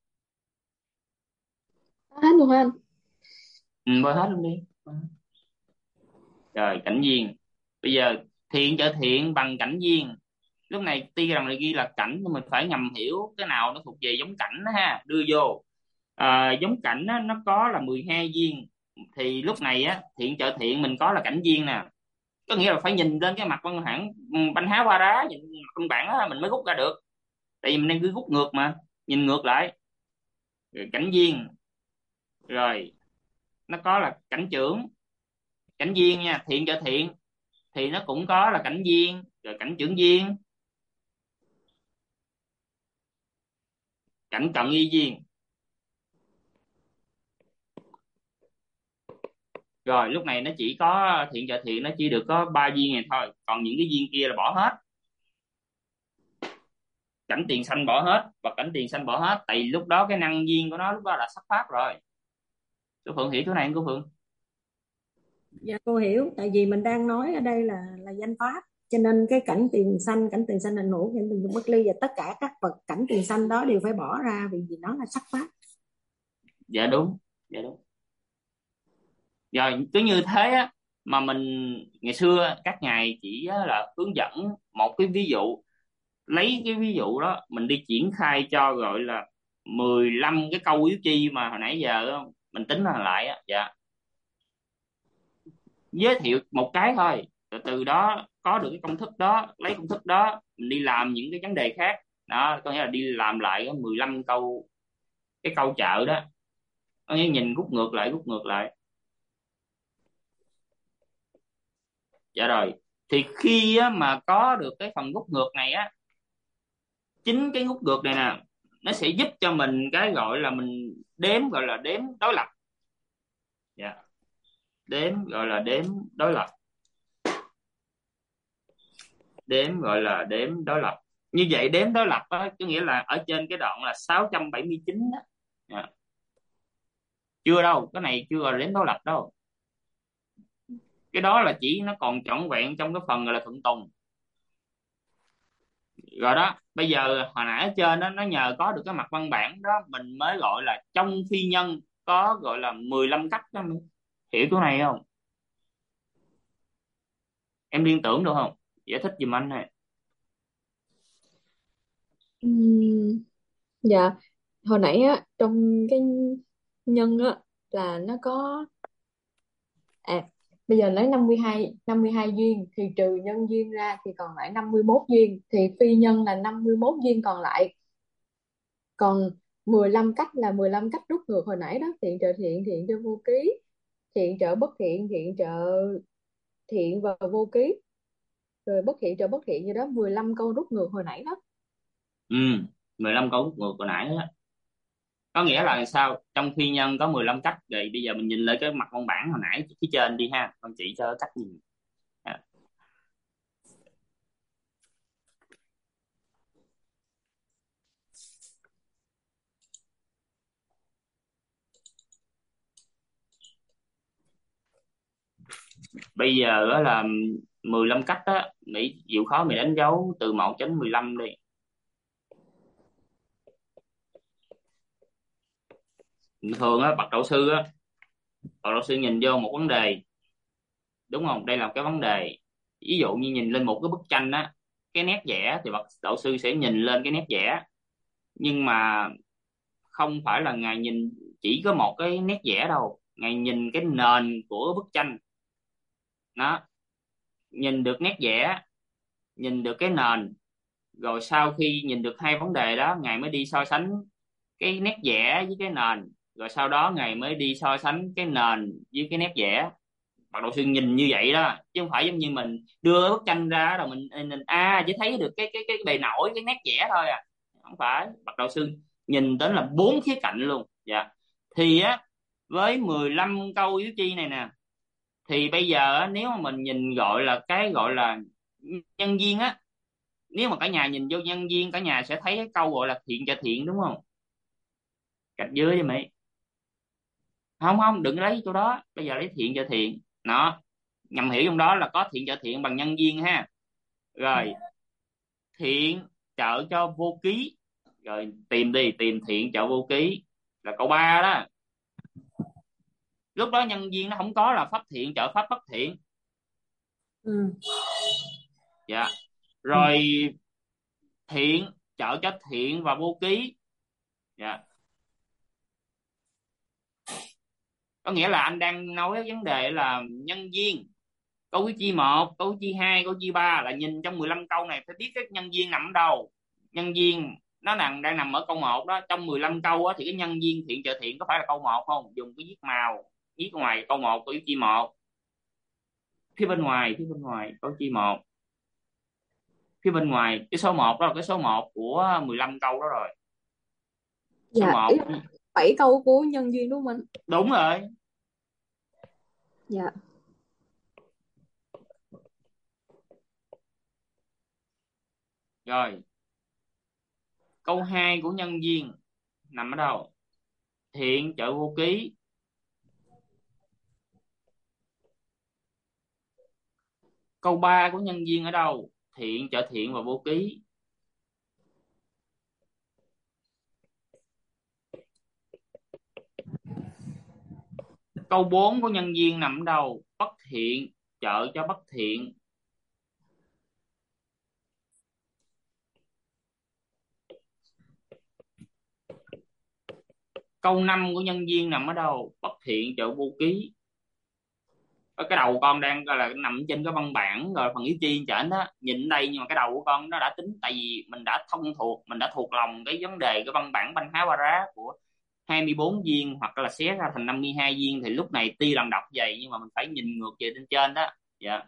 Hết luôn hả anh? Bỏ hết luôn đi. Rồi cảnh duyên, bây giờ thiện trợ thiện bằng cảnh duyên. Lúc này tuy rằng là ghi là cảnh, nhưng mình phải ngầm hiểu cái nào nó thuộc về giống cảnh đó ha, đưa vô. Giống cảnh á, nó có là 12 viên, thì lúc này á thiện trợ thiện mình có là cảnh viên nè, có nghĩa là phải nhìn lên cái mặt văn hẳn banh há qua đá, nhìn mặt văn bản á, mình mới rút ra được, tại vì mình đang cứ rút ngược mà, nhìn ngược lại. Rồi cảnh viên Rồi nó có là cảnh trưởng, cảnh viên nha, thiện trợ thiện thì nó cũng có là cảnh viên rồi cảnh trưởng viên, cảnh cận y viên. Rồi lúc này nó chỉ có thiện trợ thiện nó chỉ được có 3 viên này thôi, còn những cái viên kia là bỏ hết. Cảnh tiền sanh bỏ hết và cảnh tiền sanh bỏ hết, tại vì lúc đó cái năng viên của nó lúc đó là sắc pháp rồi. Cô Phượng hiểu chỗ này không cô Phượng? Dạ cô hiểu, tại vì mình đang nói ở đây là danh pháp, cho nên cái cảnh tiền sanh là nổ, cảnh tiền bất ly, và tất cả các vật cảnh tiền sanh đó đều phải bỏ ra vì nó là sắc pháp. Dạ đúng, dạ đúng. Rồi cứ như thế á, mà mình ngày xưa các ngài chỉ á, là hướng dẫn một cái ví dụ, lấy cái ví dụ đó mình đi triển khai cho gọi là 15 cái câu yếu chi mà hồi nãy giờ á, mình tính là lại á. Dạ, giới thiệu một cái thôi, từ từ đó có được cái công thức đó, lấy công thức đó mình đi làm những cái vấn đề khác. Đó có nghĩa là đi làm lại cái 15 câu, cái câu chợ đó, có nghĩa nhìn rút ngược lại, rút ngược lại. Dạ rồi, thì khi á, mà có được cái phần rút ngược này á, chính cái rút ngược này nè nó sẽ giúp cho mình cái gọi là mình đếm, gọi là đếm đối lập. Dạ, đếm gọi là đếm đối lập, đếm gọi là đếm đối lập. Như vậy đếm đối lập á, có nghĩa là ở trên cái đoạn là 679 đó. Dạ. Chưa đâu, cái này chưa gọi là đếm đối lập đâu, cái đó là chỉ nó còn trọn vẹn trong cái phần gọi là thuận tùng. Rồi đó, bây giờ hồi nãy ở trên đó nó nhờ có được cái mặt văn bản đó mình mới gọi là trong phi nhân có gọi là 15 cách đó. Hiểu chỗ này không? Em liên tưởng được không? Giải thích giùm anh này. Ừm, dạ, hồi nãy á trong cái nhân á là nó có, à bây giờ lấy 52 duyên thì trừ nhân duyên ra thì còn lại 51 duyên, thì phi nhân là 51 duyên còn lại. Còn 15 cách là 15 cách rút ngược hồi nãy đó: thiện trợ thiện, thiện trợ vô ký, thiện trợ bất thiện, thiện trợ thiện và vô ký, rồi bất thiện trợ bất thiện, như đó 15 câu rút ngược hồi nãy đó. Ừ, 15 câu ngược hồi nãy á, có nghĩa là sao, trong phi nhân có 15 cách. Rồi bây giờ mình nhìn lại cái mặt văn bản hồi nãy phía trên đi ha, con chỉ cho cách nhìn. À, bây giờ á là 15 cách á, Mỹ chịu khó mày đánh dấu từ 1 đến 15 đi. Thường á bậc đạo sư á, bậc đạo sư nhìn vô một vấn đề, đúng không, đây là một cái vấn đề. Ví dụ như nhìn lên một cái bức tranh á, cái nét vẽ thì bậc đạo sư sẽ nhìn lên cái nét vẽ, nhưng mà không phải là ngài nhìn chỉ có một cái nét vẽ đâu, ngài nhìn cái nền của bức tranh. Đó, nhìn được nét vẽ, nhìn được cái nền, rồi sau khi nhìn được hai vấn đề đó ngài mới đi so sánh cái nét vẽ với cái nền, rồi sau đó ngài mới đi so sánh cái nền với cái nét vẽ. Bắt đầu sư nhìn như vậy đó, chứ không phải giống như mình đưa bức tranh ra rồi mình chỉ thấy được cái bề nổi, cái nét vẽ thôi à. Không phải, bắt đầu sư nhìn đến là 4 khía cạnh luôn. Dạ, thì á với 15 câu yếu chi này nè, thì bây giờ á, nếu mà mình nhìn gọi là cái gọi là nhân duyên á, nếu mà cả nhà nhìn vô nhân duyên cả nhà sẽ thấy cái câu gọi là thiện cho thiện, đúng không? Gạch dưới cho mày. Không không, đừng lấy chỗ đó, bây giờ lấy thiện cho thiện. Nó nhằm hiểu trong đó là có thiện cho thiện bằng nhân duyên ha. Rồi thiện trợ cho vô ký, rồi tìm đi, tìm thiện trợ vô ký là câu 3 đó. Lúc đó nhân duyên nó không có là pháp thiện trợ pháp bất thiện. Ừ. Dạ, Ừ. rồi thiện trợ cho thiện và vô ký. Dạ, có nghĩa là anh đang nói vấn đề là nhân duyên. Câu thứ chi một, câu thứ chi hai, câu thứ chi ba là nhìn trong 15 câu này phải biết cái nhân duyên nằm ở đâu. Nhân duyên nó đang nằm ở câu 1 đó. Trong 15 câu á, thì cái nhân duyên thiện trợ thiện có phải là câu 1 không? Dùng cái viết màu, viết ngoài câu 1, câu chi 1. Phía bên ngoài câu chi 1. Phía bên ngoài cái số 1 đó là cái số 1 của 15 câu đó rồi. Số Dạ, 1. ý là 7 câu của nhân duyên đúng không anh? Đúng rồi. Dạ. Rồi, câu 2 của nhân duyên nằm ở đâu? Thiện trợ vô ký. Câu 3 của nhân duyên ở đâu? Thiện trợ thiện và vô ký. Câu 4 của nhân duyên nằm ở đâu? Bất thiện trợ cho bất thiện. Câu 5 của nhân duyên nằm ở đâu? Bất thiện trợ vô ký. Ở cái đầu con đang gọi là nằm trên cái văn bản rồi phần yếu chi chảnh đó, nhìn đây nhưng mà cái đầu của con nó đã tính, tại vì mình đã thuộc lòng cái vấn đề cái văn bản Banh Há Ba Rá của 24 viên hoặc là xé ra thành 52 viên, thì lúc này tuy lần đọc vậy nhưng mà mình phải nhìn ngược về bên trên đó. Dạ.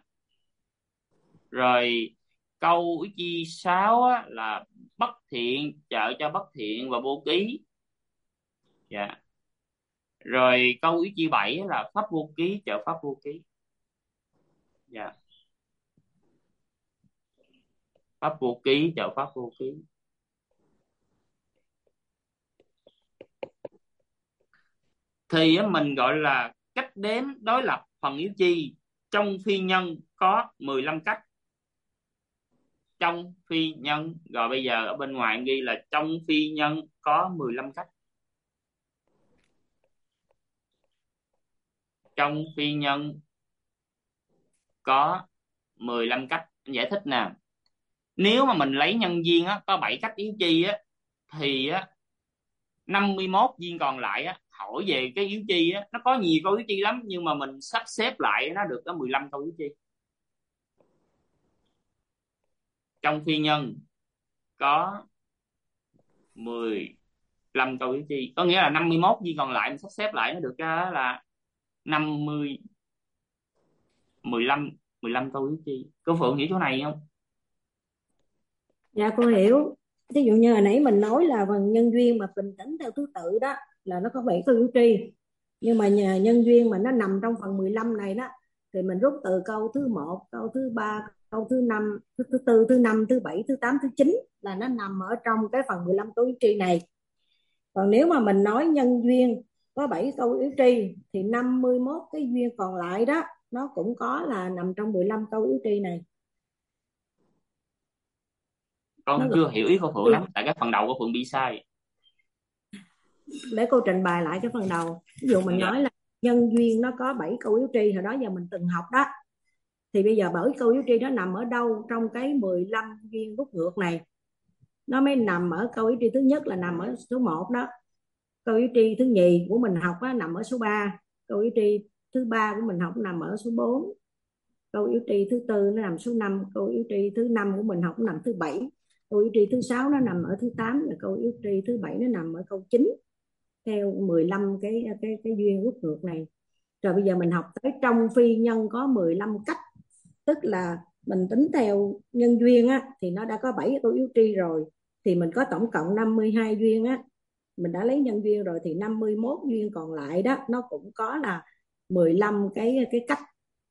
Rồi câu ý chi 6 á, là bất thiện trợ cho bất thiện và vô ký. Dạ. Rồi câu ý chi 7 á, là pháp vô ký trợ pháp vô ký. Dạ. Pháp vô ký trợ pháp vô ký. Thì á, mình gọi là cách đếm đối lập phần yếu chi. Trong phi nhân có 15 cách. Trong phi nhân, rồi bây giờ ở bên ngoài ghi là trong phi nhân có 15 cách. Trong phi nhân có 15 cách. Anh giải thích nè. Nếu mà mình lấy nhân duyên á, có 7 cách yếu chi á, thì á, 51 viên còn lại á, hỏi về cái yếu chi á, nó có nhiều câu yếu chi lắm, nhưng mà mình sắp xếp lại nó được có 15 câu yếu chi. Trong phi nhân có 15 câu yếu chi, có nghĩa là 51 viên còn lại mình sắp xếp lại nó được là 50 15 15 câu yếu chi. Cô Phượng hiểu chỗ này không? Dạ cô hiểu. Ví dụ như hồi nãy mình nói là phần nhân duyên mà mình tính theo thứ tự đó là nó có 7 câu yếu tri. Nhưng mà nhờ nhân duyên mà nó nằm trong phần 15 này đó, thì mình rút từ câu thứ 1, câu thứ 3, câu thứ 5, thứ 4, thứ 5, thứ 7, thứ 8, thứ 9 là nó nằm ở trong cái phần 15 câu yếu tri này. Còn nếu mà mình nói nhân duyên có 7 câu yếu tri thì 51 cái duyên còn lại đó nó cũng có là nằm trong 15 câu yếu tri này. Nó Con gọi chưa hiểu ý cô Phượng lắm, tại cái phần đầu của Phượng bị sai. để cô trình bày lại cái phần đầu. Ví dụ mình Dạ. nói là nhân duyên nó có 7 câu yếu tri, hồi đó giờ mình từng học đó, thì bây giờ 7 câu yếu tri nó nằm ở đâu trong cái 15 duyên rút ngược này? Nó mới nằm ở câu yếu tri thứ nhất là nằm ở số 1 đó. Câu yếu tri thứ nhì của mình học đó, nằm ở số 3. Câu yếu tri thứ ba của mình học nằm ở số 4. Câu yếu tri thứ tư nó nằm số 5. Câu yếu tri thứ 5 của mình học nằm thứ 7. Câu yếu tri thứ 6 nó nằm ở thứ 8, và câu yếu tri thứ 7 nó nằm ở câu 9, theo 15 cái duyên rút ngược này. Rồi bây giờ mình học tới trong phi nhân có 15 cách, tức là mình tính theo nhân duyên á, thì nó đã có 7 câu yếu tri rồi, thì mình có tổng cộng 52 duyên á, mình đã lấy nhân duyên rồi thì 51 duyên còn lại đó nó cũng có là 15 cái cách,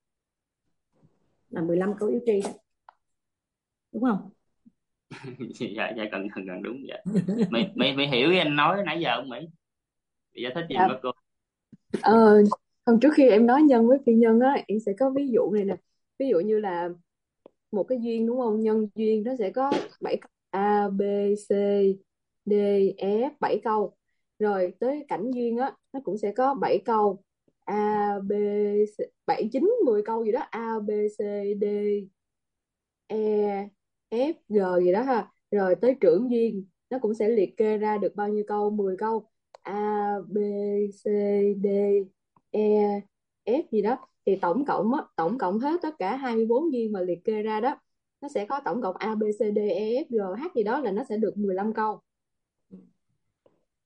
là 15 câu yếu tri đó. Đúng không? Dạ gần đúng vậy. Mày hiểu cái anh nói nãy giờ không Mỹ? Giải thích gì Dạ. với cô? Hôm trước khi em nói nhân với phi nhân á, em sẽ có ví dụ này nè. Ví dụ như là một cái duyên đúng không? Nhân duyên nó sẽ có 7 câu A, B, C, D, E, F, 7 câu. Rồi tới cảnh duyên á, nó cũng sẽ có 7 câu A, B, C, 7, 9, 10 câu gì đó, A, B, C, D, E, F, G gì đó ha. Rồi tới trưởng duyên nó cũng sẽ liệt kê ra được bao nhiêu câu, 10 câu A, B, C, D, E, F gì đó. Thì tổng cộng hết tất cả 24 duyên mà liệt kê ra đó, nó sẽ có tổng cộng A, B, C, D, E, F, G, H gì đó, là nó sẽ được 15 câu.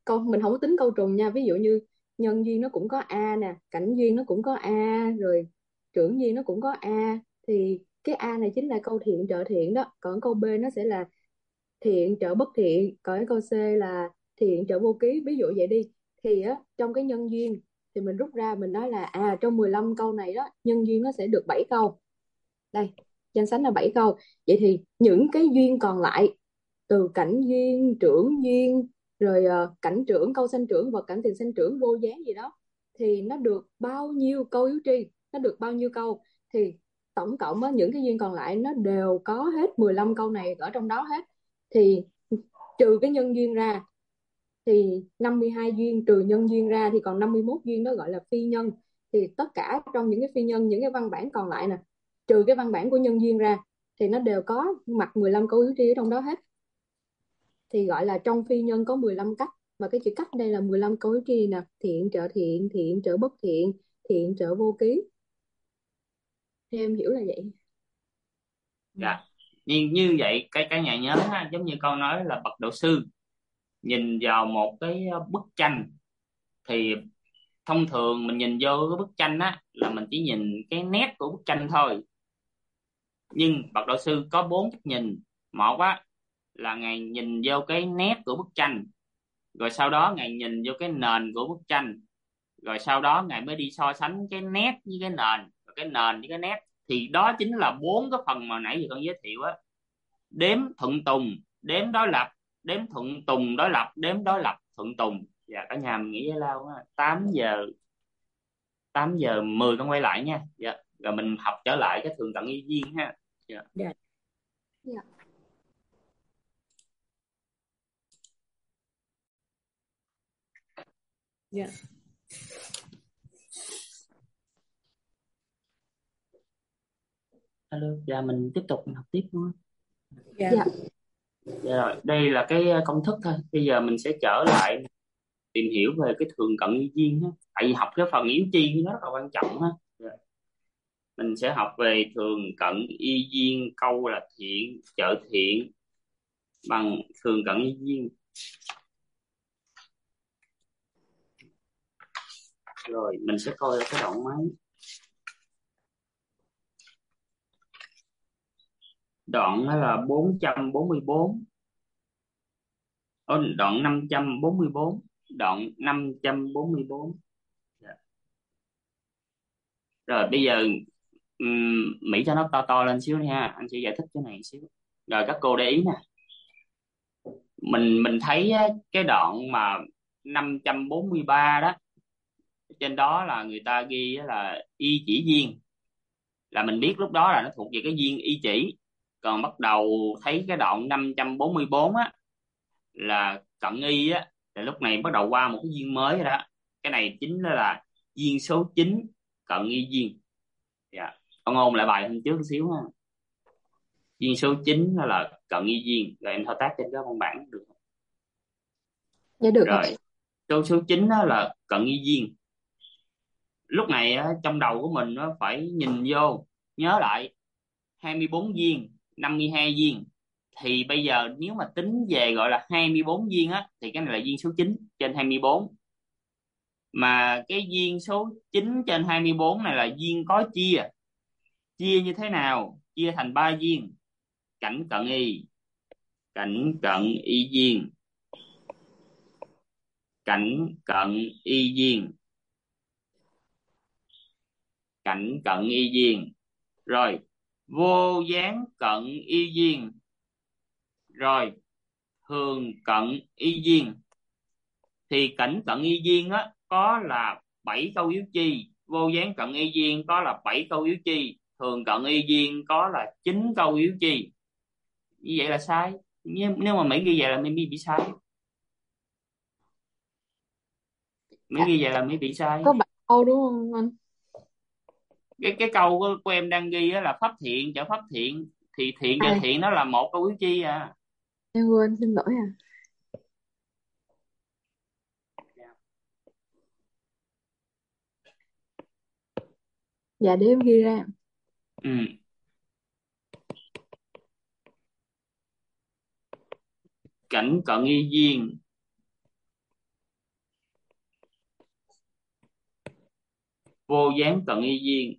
câu mình không có tính câu trùng nha, ví dụ như nhân duyên nó cũng có A nè, cảnh duyên nó cũng có A, rồi trưởng duyên nó cũng có A, thì cái A này chính là câu thiện trợ thiện đó, còn câu B nó sẽ là thiện trợ bất thiện, còn cái câu C là thiện trợ vô ký, ví dụ vậy đi. Thì á trong cái nhân duyên thì mình rút ra mình nói là trong 15 câu này đó nhân duyên nó sẽ được 7 câu. Đây, danh sách là 7 câu. Vậy thì những cái duyên còn lại từ cảnh duyên, trưởng duyên, rồi cảnh trưởng, câu sanh trưởng và cảnh tiền sanh trưởng vô gián gì đó, thì nó được bao nhiêu câu yếu tri, nó được bao nhiêu câu. Thì tổng cộng á, những cái duyên còn lại nó đều có hết 15 câu này ở trong đó hết. Thì trừ cái nhân duyên ra thì 52 duyên trừ nhân duyên ra thì còn 51 duyên, đó gọi là phi nhân. Thì tất cả trong những cái phi nhân, những cái văn bản còn lại nè, trừ cái văn bản của nhân duyên ra, thì nó đều có mặt 15 câu yếu tri ở trong đó hết. Thì gọi là trong phi nhân có 15 cách, và cái chữ cách đây là 15 câu yếu tri nè: thiện trợ thiện, thiện trợ bất thiện, thiện trợ vô ký. Thì em hiểu là vậy. Dạ. Như vậy cái nhà nhớ ha, giống như câu nói là bậc đạo sư nhìn vào một cái bức tranh, thì thông thường mình nhìn vô cái bức tranh á là mình chỉ nhìn cái nét của bức tranh thôi, nhưng bậc đạo sư có 4 cách nhìn. Một á là ngài nhìn vô cái nét của bức tranh, rồi sau đó ngài nhìn vô cái nền của bức tranh, rồi sau đó ngài mới đi so sánh cái nét với cái nền, rồi cái nền với cái nét. Thì đó chính là 4 cái phần mà nãy giờ con giới thiệu á: đếm thuận tùng, đếm đối lập, đếm thuận tùng đối lập, đếm đối lập thuận tùng. Dạ cả nhà mình nghỉ giải lao á, 8 giờ 10 con quay lại nha. Dạ, rồi mình học trở lại cái thường tận y duyên ha. Dạ. Dạ. Dạ. Dạ. Alo, dạ mình tiếp tục mình học tiếp nữa. Dạ. Dạ. Dạ rồi, đây là cái công thức thôi. Bây giờ mình sẽ trở lại tìm hiểu về cái thường cận y duyên ha. Tại vì học cái phần yếu chi nó rất là quan trọng ha. Dạ. Mình sẽ học về thường cận y duyên, câu là thiện trợ thiện bằng thường cận y duyên. Rồi mình sẽ coi cái đoạn máy. Đoạn đó là 444. Đoạn 544. Đoạn 544. Dạ. Rồi bây giờ Mỹ cho nó to to lên xíu nha, anh sẽ giải thích cái này xíu. Rồi các cô để ý nè, mình thấy á, cái đoạn mà 543 đó, trên đó là người ta ghi á là y chỉ duyên, là mình biết lúc đó là nó thuộc về cái duyên y chỉ. Còn bắt đầu thấy cái đoạn 544 á là cận y á, là lúc này bắt đầu qua một cái duyên mới rồi đó. Cái này chính là duyên số 9 cận y duyên. Dạ. Con ôn lại bài hôm trước một xíu ha. Duyên số 9 là cận y duyên, rồi em thao tác trên cái văn bản được không? Dạ được rồi. Rồi số 9 đó là cận y duyên. Lúc này á, trong đầu của mình nó phải nhìn vô, nhớ lại 24 duyên, 52 duyên. Thì bây giờ nếu mà tính về gọi là 24 duyên á, thì cái này là duyên số 9 trên 24. Mà cái duyên số 9 trên 24 này là duyên có chia. Chia như thế nào? Chia thành 3 duyên: cảnh cận y, cảnh cận y duyên, cảnh cận y duyên, cảnh cận y duyên. Rồi vô gián cận y duyên, rồi thường cận y duyên. Thì cảnh cận y duyên á có là 7 câu yếu chi, vô gián cận y duyên có là 7 câu yếu chi, thường cận y duyên có là 9 câu yếu chi. Như vậy là sai. Nếu mà Mỹ ghi vậy là Mỹ bị sai. Mỹ ghi vậy là Mỹ bị sai. Có 7 câu đúng không anh? Cái câu của em đang ghi á là pháp thiện trợ pháp thiện, thì thiện trợ À, thiện nó là một câu yếu chi à. em quên, xin lỗi à. Dạ để em ghi ra. Ừ. Cảnh cận y duyên vô gián cận y duyên,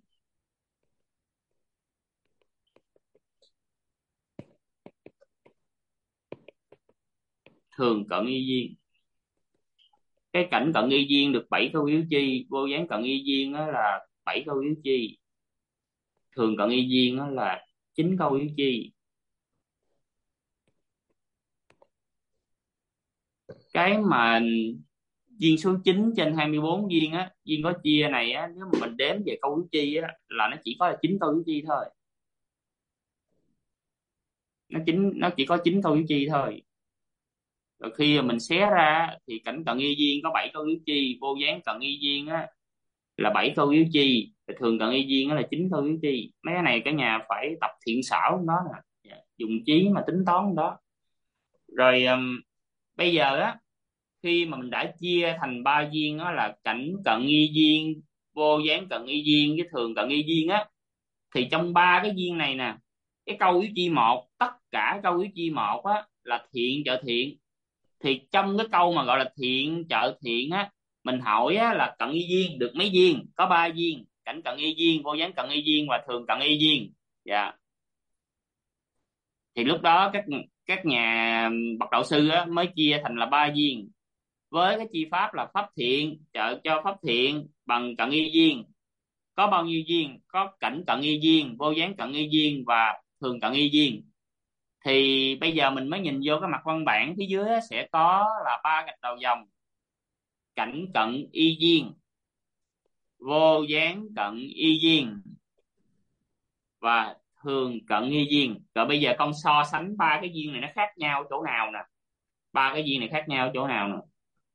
thường cận y duyên. Cái cảnh cận y duyên được 7 câu yếu chi, vô gián cận y duyên đó là 7 câu yếu chi, thường cận y duyên đó là 9 câu yếu chi. Cái mà duyên số 9 trên 24 duyên á, duyên có chia này á, nếu mà mình đếm về câu yếu chi á là nó chỉ có là 9 câu yếu chi thôi. Nó chỉ có 9 câu yếu chi thôi. Rồi khi mà mình xé ra thì cảnh cận y duyên có 7 câu yếu chi, vô gián cận y duyên á là 7 câu yếu chi, rồi thường cận y duyên á là 9 câu yếu chi. Mấy cái này cả nhà phải tập thiện xảo đó nè. Dạ, dùng trí mà tính toán đó. Rồi bây giờ á, khi mà mình đã chia thành ba duyên đó là cảnh cận y duyên, vô gián cận y duyên với thường cận y duyên á, thì trong ba cái duyên này nè, cái câu yếu chi một, tất cả câu yếu chi một á là thiện trợ thiện. Thì trong cái câu mà gọi là thiện trợ thiện á, mình hỏi á là cận y duyên được mấy duyên? Có ba duyên: cảnh cận y duyên, vô gián cận y duyên và thường cận y duyên. Dạ. Thì lúc đó các nhà bậc đạo sư á, mới chia thành là ba duyên, với cái chi pháp là pháp thiện trợ cho pháp thiện bằng cận y duyên. Có bao nhiêu duyên? Có cảnh cận y duyên, vô gián cận y duyên và thường cận y duyên. Thì bây giờ mình mới nhìn vô cái mặt văn bản phía dưới á, sẽ có là ba gạch đầu dòng: cảnh cận y duyên, vô gián cận y duyên và thường cận y duyên. Rồi bây giờ con so sánh ba cái duyên này nó khác nhau chỗ nào nè. Ba cái duyên này khác nhau chỗ nào nè.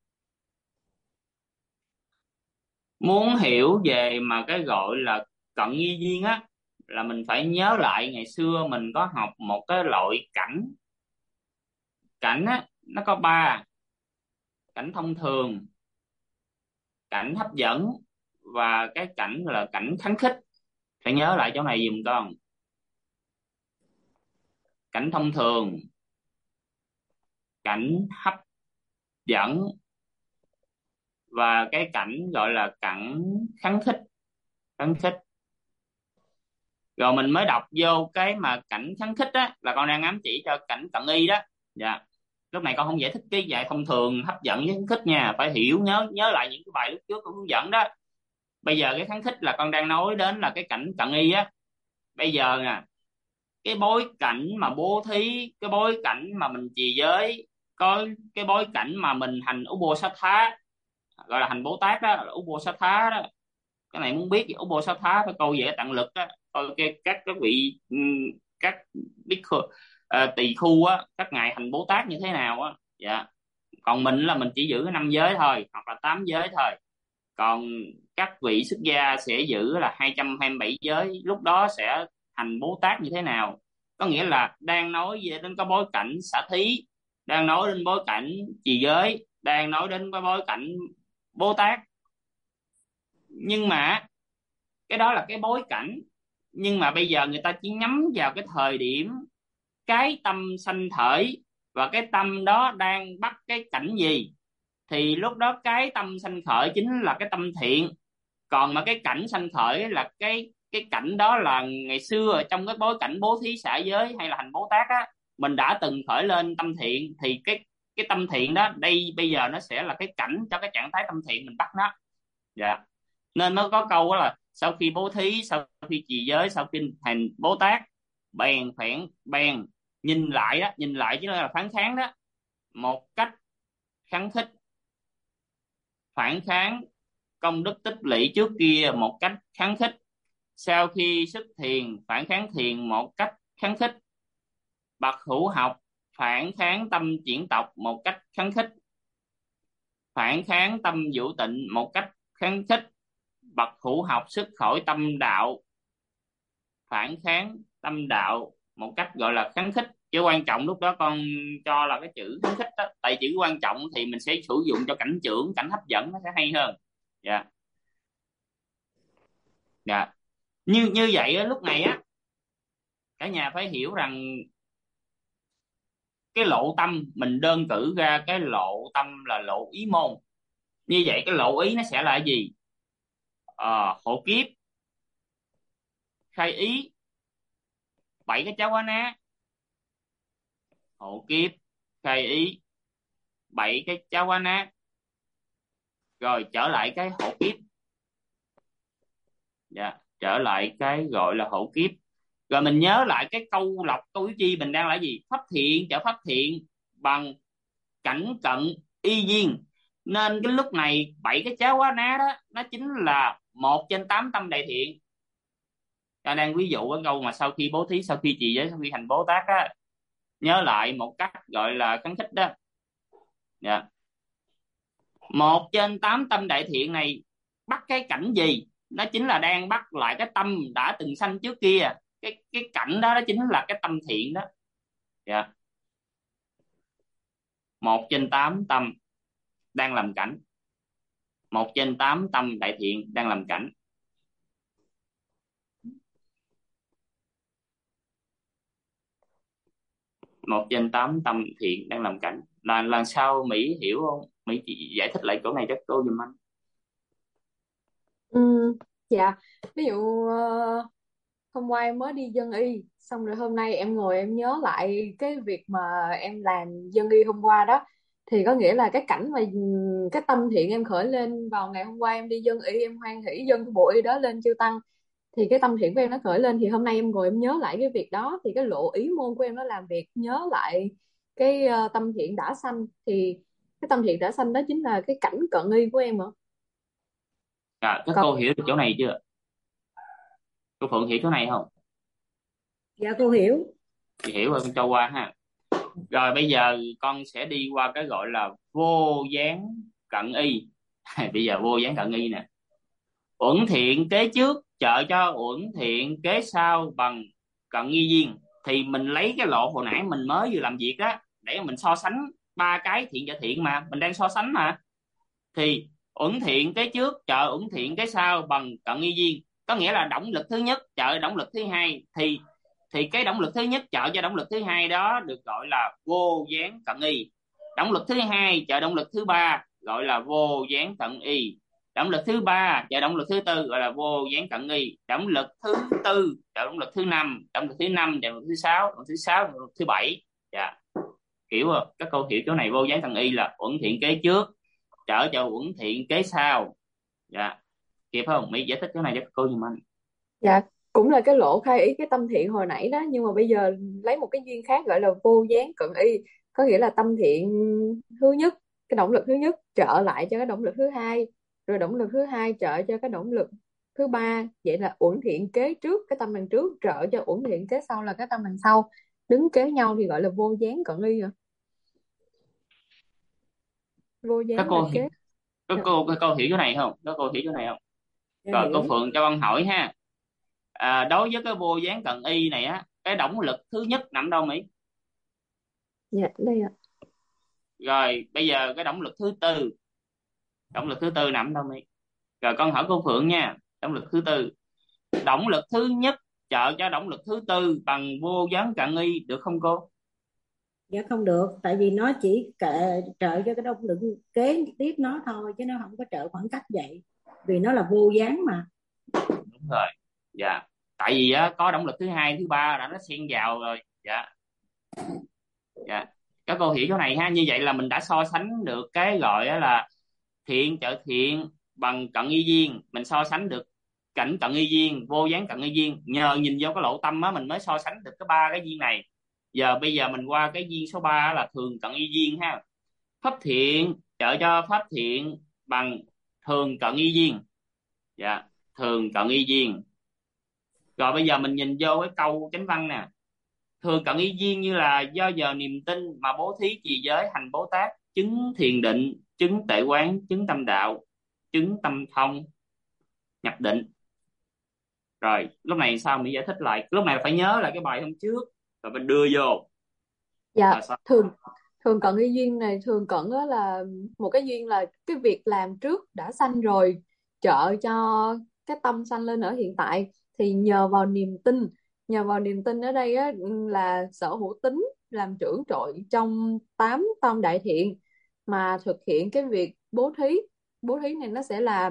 Muốn hiểu về mà cái gọi là cận y duyên á, là mình phải nhớ lại ngày xưa mình có học một cái loại cảnh. Cảnh á nó có ba: cảnh thông thường, cảnh hấp dẫn và cái cảnh là cảnh kháng khích. Phải nhớ lại chỗ này giùm con. Cảnh thông thường, cảnh hấp dẫn và cái cảnh gọi là cảnh kháng khích. Kháng khích. Rồi mình mới đọc vô cái mà cảnh kháng khích á là con đang ám chỉ cho cảnh cận y đó. Dạ. Lúc này con không giải thích cái dạy thông thường, hấp dẫn với kháng khích nha, phải hiểu, nhớ nhớ lại những cái bài lúc trước con hướng dẫn đó. Bây giờ cái kháng khích là con đang nói đến là cái cảnh cận y á. Bây giờ nè, cái bối cảnh mà bố thí, cái bối cảnh mà mình trì giới, có cái bối cảnh mà mình hành Uposatha, gọi là hành Bồ Tát đó, là Uposatha đó. Cái này muốn biết gì Uposatha phải câu dễ tận lực đó, coi các vị các bích tỳ khu á, các ngài hành Bồ Tát như thế nào á. Dạ. Còn mình là mình chỉ giữ cái 5 giới thôi, hoặc là 8 giới thôi. Còn các vị xuất gia sẽ giữ là 227 giới, lúc đó sẽ hành Bồ Tát như thế nào. Có nghĩa là đang nói về đến cái bối cảnh xả thí, đang nói đến bối cảnh trì giới, đang nói đến cái bối cảnh Bồ Tát. Nhưng mà cái đó là cái bối cảnh, nhưng mà bây giờ người ta chỉ nhắm vào cái thời điểm cái tâm sanh khởi, và cái tâm đó đang bắt cái cảnh gì, thì lúc đó cái tâm sanh khởi chính là cái tâm thiện. Còn mà cái cảnh sanh khởi là cái cảnh đó là ngày xưa ở trong cái bối cảnh bố thí xả giới hay là hành Bồ Tát á, mình đã từng khởi lên tâm thiện, thì cái tâm thiện đó đây bây giờ nó sẽ là cái cảnh cho cái trạng thái tâm thiện mình bắt nó. Dạ. Nên nó có câu đó là sau khi bố thí, sau khi trì giới, sau khi hành Bồ Tát, bèn nhìn lại đó, nhìn lại chứ là phán kháng đó, một cách kháng khích, phản kháng công đức tích lũy trước kia một cách kháng khích. Sau khi xuất thiền, phản kháng thiền một cách kháng khích. Bậc hữu học, phản kháng tâm chuyển tộc một cách kháng khích, phản kháng tâm vũ tịnh một cách kháng khích. Bậc hữu học xuất khỏi tâm đạo, phản kháng tâm đạo một cách gọi là kháng khích. Chứ quan trọng lúc đó con cho là cái chữ kháng khích đó, tại chữ quan trọng thì mình sẽ sử dụng cho cảnh trưởng, cảnh hấp dẫn nó sẽ hay hơn. Dạ. Dạ. Như vậy á, lúc này á cả nhà phải hiểu rằng cái lộ tâm mình đơn cử ra cái lộ tâm là lộ ý môn. Như vậy cái lộ ý nó sẽ là gì? hộ kiếp, khai ý, 7 cái cháo quá ná. Hộ kiếp, khai ý, 7 cái cháo quá ná. Rồi trở lại cái hộ kiếp. Dạ, trở lại cái gọi là hộ kiếp. Rồi mình nhớ lại cái câu lọc, câu yếu chi mình đang là gì? Pháp thiện trợ pháp thiện bằng cảnh cận y duyên. Nên cái lúc này 7 cái cháo quá ná đó nó chính là 1/8 tâm đại thiện. Ta đang ví dụ cái câu mà sau khi bố thí, sau khi trì giới, sau khi hành Bồ Tát á, nhớ lại một cách gọi là khắng khích đó. Dạ. 1/8 tâm đại thiện này bắt cái cảnh gì? Nó chính là đang bắt lại cái tâm đã từng sanh trước kia. Cái cảnh đó, đó chính là cái tâm thiện đó. Dạ. 1/8 tâm đang làm cảnh. 1/8 tâm đại thiện đang làm cảnh. 1/8 tâm thiện đang làm cảnh. Là sao Mỹ hiểu không? Mỹ chỉ giải thích lại chỗ này cho cô giùm anh. Ừ, dạ, ví dụ hôm qua em mới đi dân y xong rồi hôm nay em ngồi em nhớ lại cái việc mà em làm dân y hôm qua đó, thì có nghĩa là cái cảnh mà cái tâm thiện em khởi lên vào ngày hôm qua em đi dân y, em hoan hỷ dâng cái bộ y đó lên chư tăng, thì cái tâm thiện của em nó khởi lên, thì hôm nay em ngồi em nhớ lại cái việc đó, thì cái lộ ý môn của em nó làm việc nhớ lại cái tâm thiện đã sanh, thì cái tâm thiện đã sanh đó chính là cái cảnh cận y của em hả? Các Còn cô hiểu được chỗ này chưa? Cô Phượng hiểu chỗ này không? Dạ cô hiểu. Chị hiểu rồi, con cho qua ha. Rồi bây giờ con sẽ đi qua cái gọi là vô gián cận y. Bây giờ vô gián cận y nè. Uẩn thiện kế trước trợ cho uẩn thiện kế sau bằng cận y duyên. Thì mình lấy cái lộ hồi nãy mình mới vừa làm việc đó để mình so sánh ba cái thiện và thiện, mà mình đang so sánh mà. Thì uẩn thiện kế trước trợ uẩn thiện kế sau bằng cận y duyên, có nghĩa là động lực thứ nhất trợ động lực thứ hai, thì cái động lực thứ nhất trợ cho động lực thứ hai đó được gọi là vô gián cận y. Động lực thứ hai trợ động lực thứ ba gọi là vô gián cận y. Động lực thứ ba trợ động lực thứ tư gọi là vô gián cận y. Động lực thứ tư trợ động lực thứ năm, động lực thứ năm động lực thứ sáu, động lực thứ sáu động lực thứ bảy. Dạ, hiểu không? Các câu hiểu chỗ này vô gián cận y là uẩn thiện kế trước trợ cho uẩn thiện kế sau. Dạ, kịp không? Mỹ giải thích cái này cho cô giùm anh. dạ, cũng là cái lộ khai ý cái tâm thiện hồi nãy đó, nhưng mà bây giờ lấy một cái duyên khác gọi là vô gián cận y, có nghĩa là tâm thiện thứ nhất, cái động lực thứ nhất trợ lại cho cái động lực thứ hai, rồi động lực thứ hai trợ cho cái động lực thứ ba, vậy là uẩn thiện kế trước, cái tâm đằng trước trợ cho uẩn thiện kế sau là cái tâm đằng sau, đứng kế nhau thì gọi là vô gián cận y rồi. Vô các gián là cô kế. Dạ, các cô hiểu chỗ này không? Các cô hiểu chỗ này không? Dạ Rồi cô hiểu. Phượng cho con hỏi ha. Đối với cái vô gián cận y này á, cái động lực thứ nhất nằm đâu Mỹ? dạ đây ạ. Rồi bây giờ cái động lực thứ tư, động lực thứ tư nằm đâu Mỹ? Rồi con hỏi cô Phượng nha. Động lực thứ tư, động lực thứ nhất trợ cho động lực thứ tư bằng vô gián cận y được không cô? Dạ không được, tại vì nó chỉ trợ cho cái động lực kế tiếp nó thôi, chứ nó không có trợ khoảng cách vậy, vì nó là vô gián mà. Đúng rồi. Dạ, tại vì á có động lực thứ hai thứ ba đã nó xen vào rồi. Dạ. Dạ, các cô hiểu chỗ này ha. Như vậy là mình đã so sánh được cái gọi á là thiện trợ thiện bằng cận y duyên, mình so sánh được cảnh cận y duyên, vô gián cận y duyên, nhờ nhìn vô cái lộ tâm á mình mới so sánh được cái ba cái duyên này. Bây giờ mình qua cái duyên số 3 là thường cận y duyên ha. Pháp thiện trợ cho pháp thiện bằng thường cận y duyên. Dạ, thường cận y duyên. Rồi bây giờ mình nhìn vô cái câu chánh văn nè. Thường cận y duyên như là do giờ niềm tin mà bố thí trì giới hành Bồ Tát, chứng thiền định, chứng tuệ quán, chứng tâm đạo, chứng tâm thông, nhập định. Rồi lúc này sao mình giải thích lại? Lúc này phải nhớ lại cái bài hôm trước rồi mình đưa vô Dạ, là sao? thường thường cận cái duyên này, thường cận đó là một cái duyên là cái việc làm trước đã sanh rồi, trợ cho cái tâm sanh lên ở hiện tại, thì nhờ vào niềm tin. Nhờ vào niềm tin ở đây á, là sở hữu tính làm trưởng trội trong tám tâm đại thiện mà thực hiện cái việc bố thí. Bố thí này nó sẽ là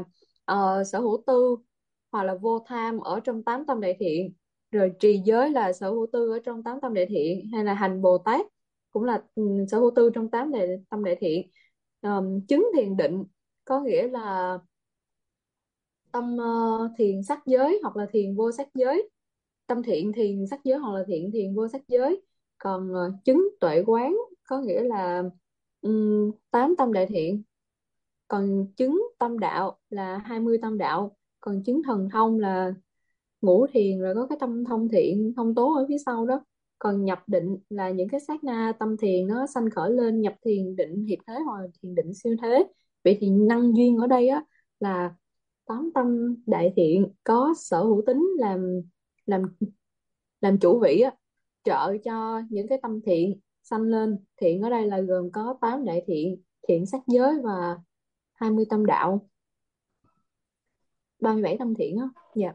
sở hữu tư hoặc là vô tham ở trong tám tâm đại thiện, rồi trì giới là sở hữu tư ở trong tám tâm đại thiện, hay là hành Bồ Tát cũng là sở hữu tư trong tâm đại thiện. Chứng thiền định có nghĩa là tâm thiền sắc giới hoặc là thiền vô sắc giới, tâm thiện thiền sắc giới hoặc là thiện thiền vô sắc giới. Còn chứng tuệ quán có nghĩa là tám tâm đại thiện. Còn chứng tâm đạo là 20 tâm đạo. Còn chứng thần thông là ngũ thiền, rồi có cái tâm thông thiện thông tố ở phía sau đó. Còn nhập định là những cái sát na tâm thiền nó sanh khởi lên, nhập thiền định hiệp thế hoặc là thiền định siêu thế. Vậy thì năng duyên ở đây á là tám tâm đại thiện có sở hữu tính làm làm chủ vị á, trợ cho những cái tâm thiện sanh lên. Thiện ở đây là gồm có 8 đại thiện, thiện sắc giới và 20 tâm đạo, 37 tâm thiện á. Dạ.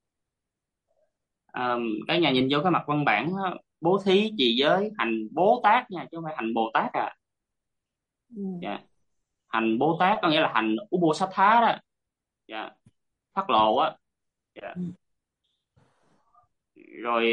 Cả nhà nhìn vô cái mặt văn bản á, bố thí, trì giới, hành Bố Tát nha, chứ không phải hành Bồ Tát à. Ừ. Dạ. Hành Bố Tát có nghĩa là hành Ubosatha đó. Dạ. Phát lộ á. Dạ. Ừ. Rồi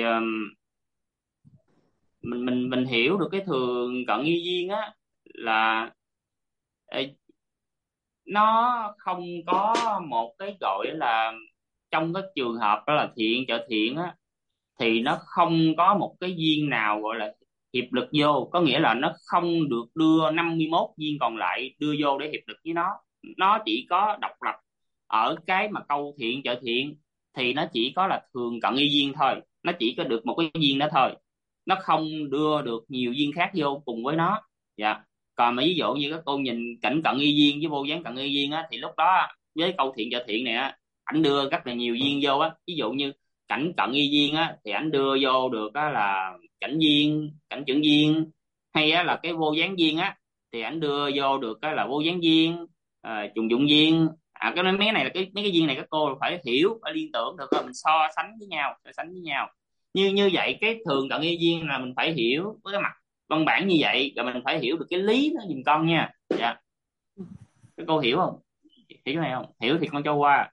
mình hiểu được cái thường cận y duyên á là ê, nó không có một cái gọi là, trong cái trường hợp đó là thiện trợ thiện á, thì nó không có một cái duyên nào gọi là hiệp lực vô, có nghĩa là nó không được đưa 51 duyên còn lại đưa vô để hiệp lực với nó chỉ có độc lập ở cái mà câu thiện trợ thiện, thì nó chỉ có là thường cận y duyên thôi, nó chỉ có được một cái duyên đó thôi, nó không đưa được nhiều duyên khác vô cùng với nó. Dạ. Còn mà ví dụ như các cô nhìn cảnh cận y duyên với vô gián cận y duyên á, thì lúc đó với câu thiện trợ thiện này á, ảnh đưa rất là nhiều duyên vô á. Ví dụ như cảnh cận y duyên á thì ảnh đưa vô được á là cảnh duyên, cảnh trưởng duyên, hay á là cái vô gián duyên á thì ảnh đưa vô được á là vô gián duyên, trùng dụng duyên. Cái mấy này là mấy cái duyên này các cô phải hiểu, phải liên tưởng được, rồi mình so sánh với nhau, so sánh với nhau. Như vậy cái thường cận y duyên là mình phải hiểu với cái mặt văn bản như vậy, rồi mình phải hiểu được cái lý nó giùm con nha. Dạ. Các cô hiểu không? Hiểu cái này không? Hiểu thì con cho qua.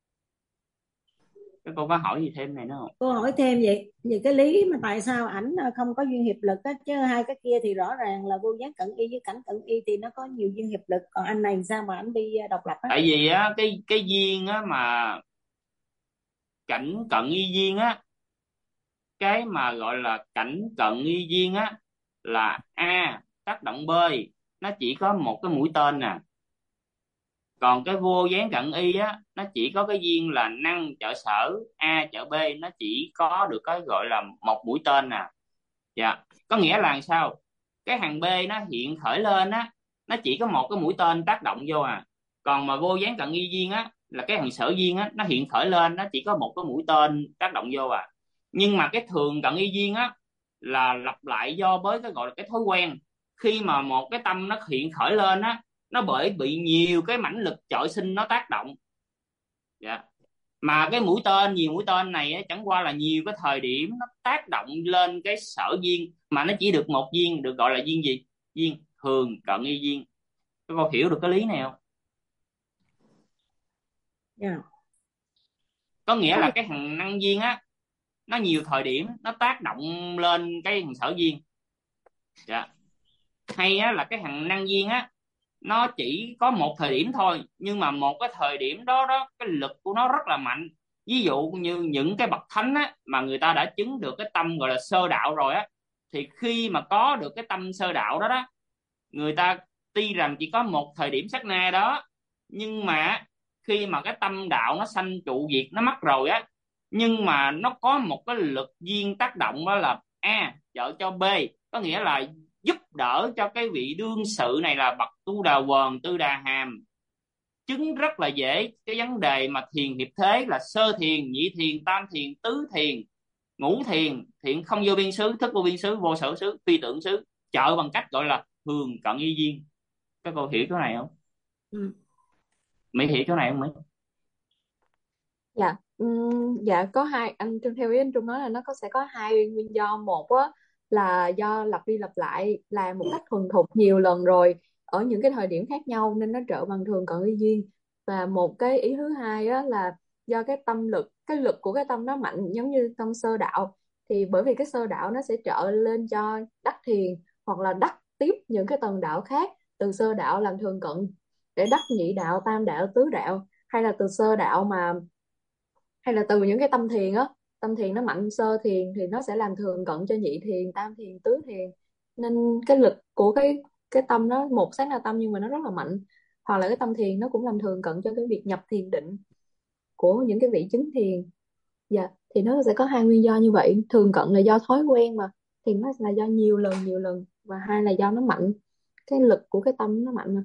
Các cô có hỏi gì thêm này nữa không? Cô hỏi thêm vậy về cái lý mà tại sao ảnh không có duyên hiệp lực á, chứ hai cái kia thì rõ ràng là vô gián cận y với cảnh cận y thì nó có nhiều duyên hiệp lực, còn anh này sao mà ảnh đi độc lập á? Tại vì á cái duyên á mà cảnh cận y duyên á, cái mà gọi là cảnh cận y duyên á là A tác động B, nó chỉ có một cái mũi tên nè. Còn cái vô gián cận y á nó chỉ có cái duyên là năng trợ sở, A trợ B, nó chỉ có được cái gọi là một mũi tên nè. Dạ. Có nghĩa là sao? Cái hàng B nó hiện khởi lên á, nó chỉ có một cái mũi tên tác động vô à. Còn mà vô gián cận y duyên á là cái hàng sở duyên á, nó hiện khởi lên nó chỉ có một cái mũi tên tác động vô à. Nhưng mà cái thường cận y duyên á là lặp lại do với cái gọi là cái thói quen. Khi mà một cái tâm nó hiện khởi lên á, nó bởi bị nhiều cái mãnh lực chọi sinh nó tác động. Dạ. Mà cái mũi tên, nhiều mũi tên này á, chẳng qua là nhiều cái thời điểm nó tác động lên cái sở duyên, mà nó chỉ được một duyên, được gọi là duyên gì? Duyên thường cận y duyên. Các con hiểu được cái lý này không? Dạ. Có nghĩa là cái thằng năng duyên á, nó nhiều thời điểm nó tác động lên cái thằng sở duyên. Dạ. Hay á là cái thằng năng duyên á, nó chỉ có một thời điểm thôi, nhưng mà một cái thời điểm đó đó cái lực của nó rất là mạnh. Ví dụ như những cái bậc thánh á mà người ta đã chứng được cái tâm gọi là sơ đạo rồi á, thì khi mà có được cái tâm sơ đạo đó đó, người ta tuy rằng chỉ có một thời điểm sát na đó, nhưng mà khi mà cái tâm đạo nó sanh trụ diệt nó mất rồi á, nhưng mà nó có một cái lực duyên tác động, đó là A trợ cho B, có nghĩa là giúp đỡ cho cái vị đương sự này là bậc tu đà quần, tư đà hàm, chứng rất là dễ cái vấn đề mà thiền hiệp thế là sơ thiền, nhị thiền, tam thiền, tứ thiền, ngũ thiền, thiện không vô biên xứ, thức vô biên xứ, vô sở xứ, phi tưởng xứ, trợ bằng cách gọi là thường cận y duyên. Các cô hiểu chỗ này không? Ừ. Mỹ hiểu chỗ này không Mỹ? Dạ, dạ có hai, anh Trung theo ý anh Trung nói là nó sẽ có hai nguyên do. Một á là do lặp đi lặp lại làm một cách thuần thục nhiều lần rồi ở những cái thời điểm khác nhau nên nó trở bằng thường cận y duyên. Và một cái ý thứ hai á, là do cái lực của cái tâm nó mạnh giống như tâm sơ đạo, thì bởi vì cái sơ đạo nó sẽ trợ lên cho đắc thiền, hoặc là đắc tiếp những cái tầng đạo khác, từ sơ đạo làm thường cận để đắc nhị đạo, tam đạo, tứ đạo, hay là từ sơ đạo mà, hay là từ những cái tâm thiền á, tâm thiền nó mạnh, sơ thiền thì nó sẽ làm thường cận cho nhị thiền, tam thiền, tứ thiền. Nên cái lực của cái tâm nó một sát na tâm nhưng mà nó rất là mạnh, hoặc là cái tâm thiền nó cũng làm thường cận cho cái việc nhập thiền định của những cái vị chứng thiền. Dạ, thì nó sẽ có hai nguyên do như vậy. Thường cận là do thói quen mà, thì nó là do nhiều lần, và hai là do nó mạnh, cái lực của cái tâm nó mạnh mà.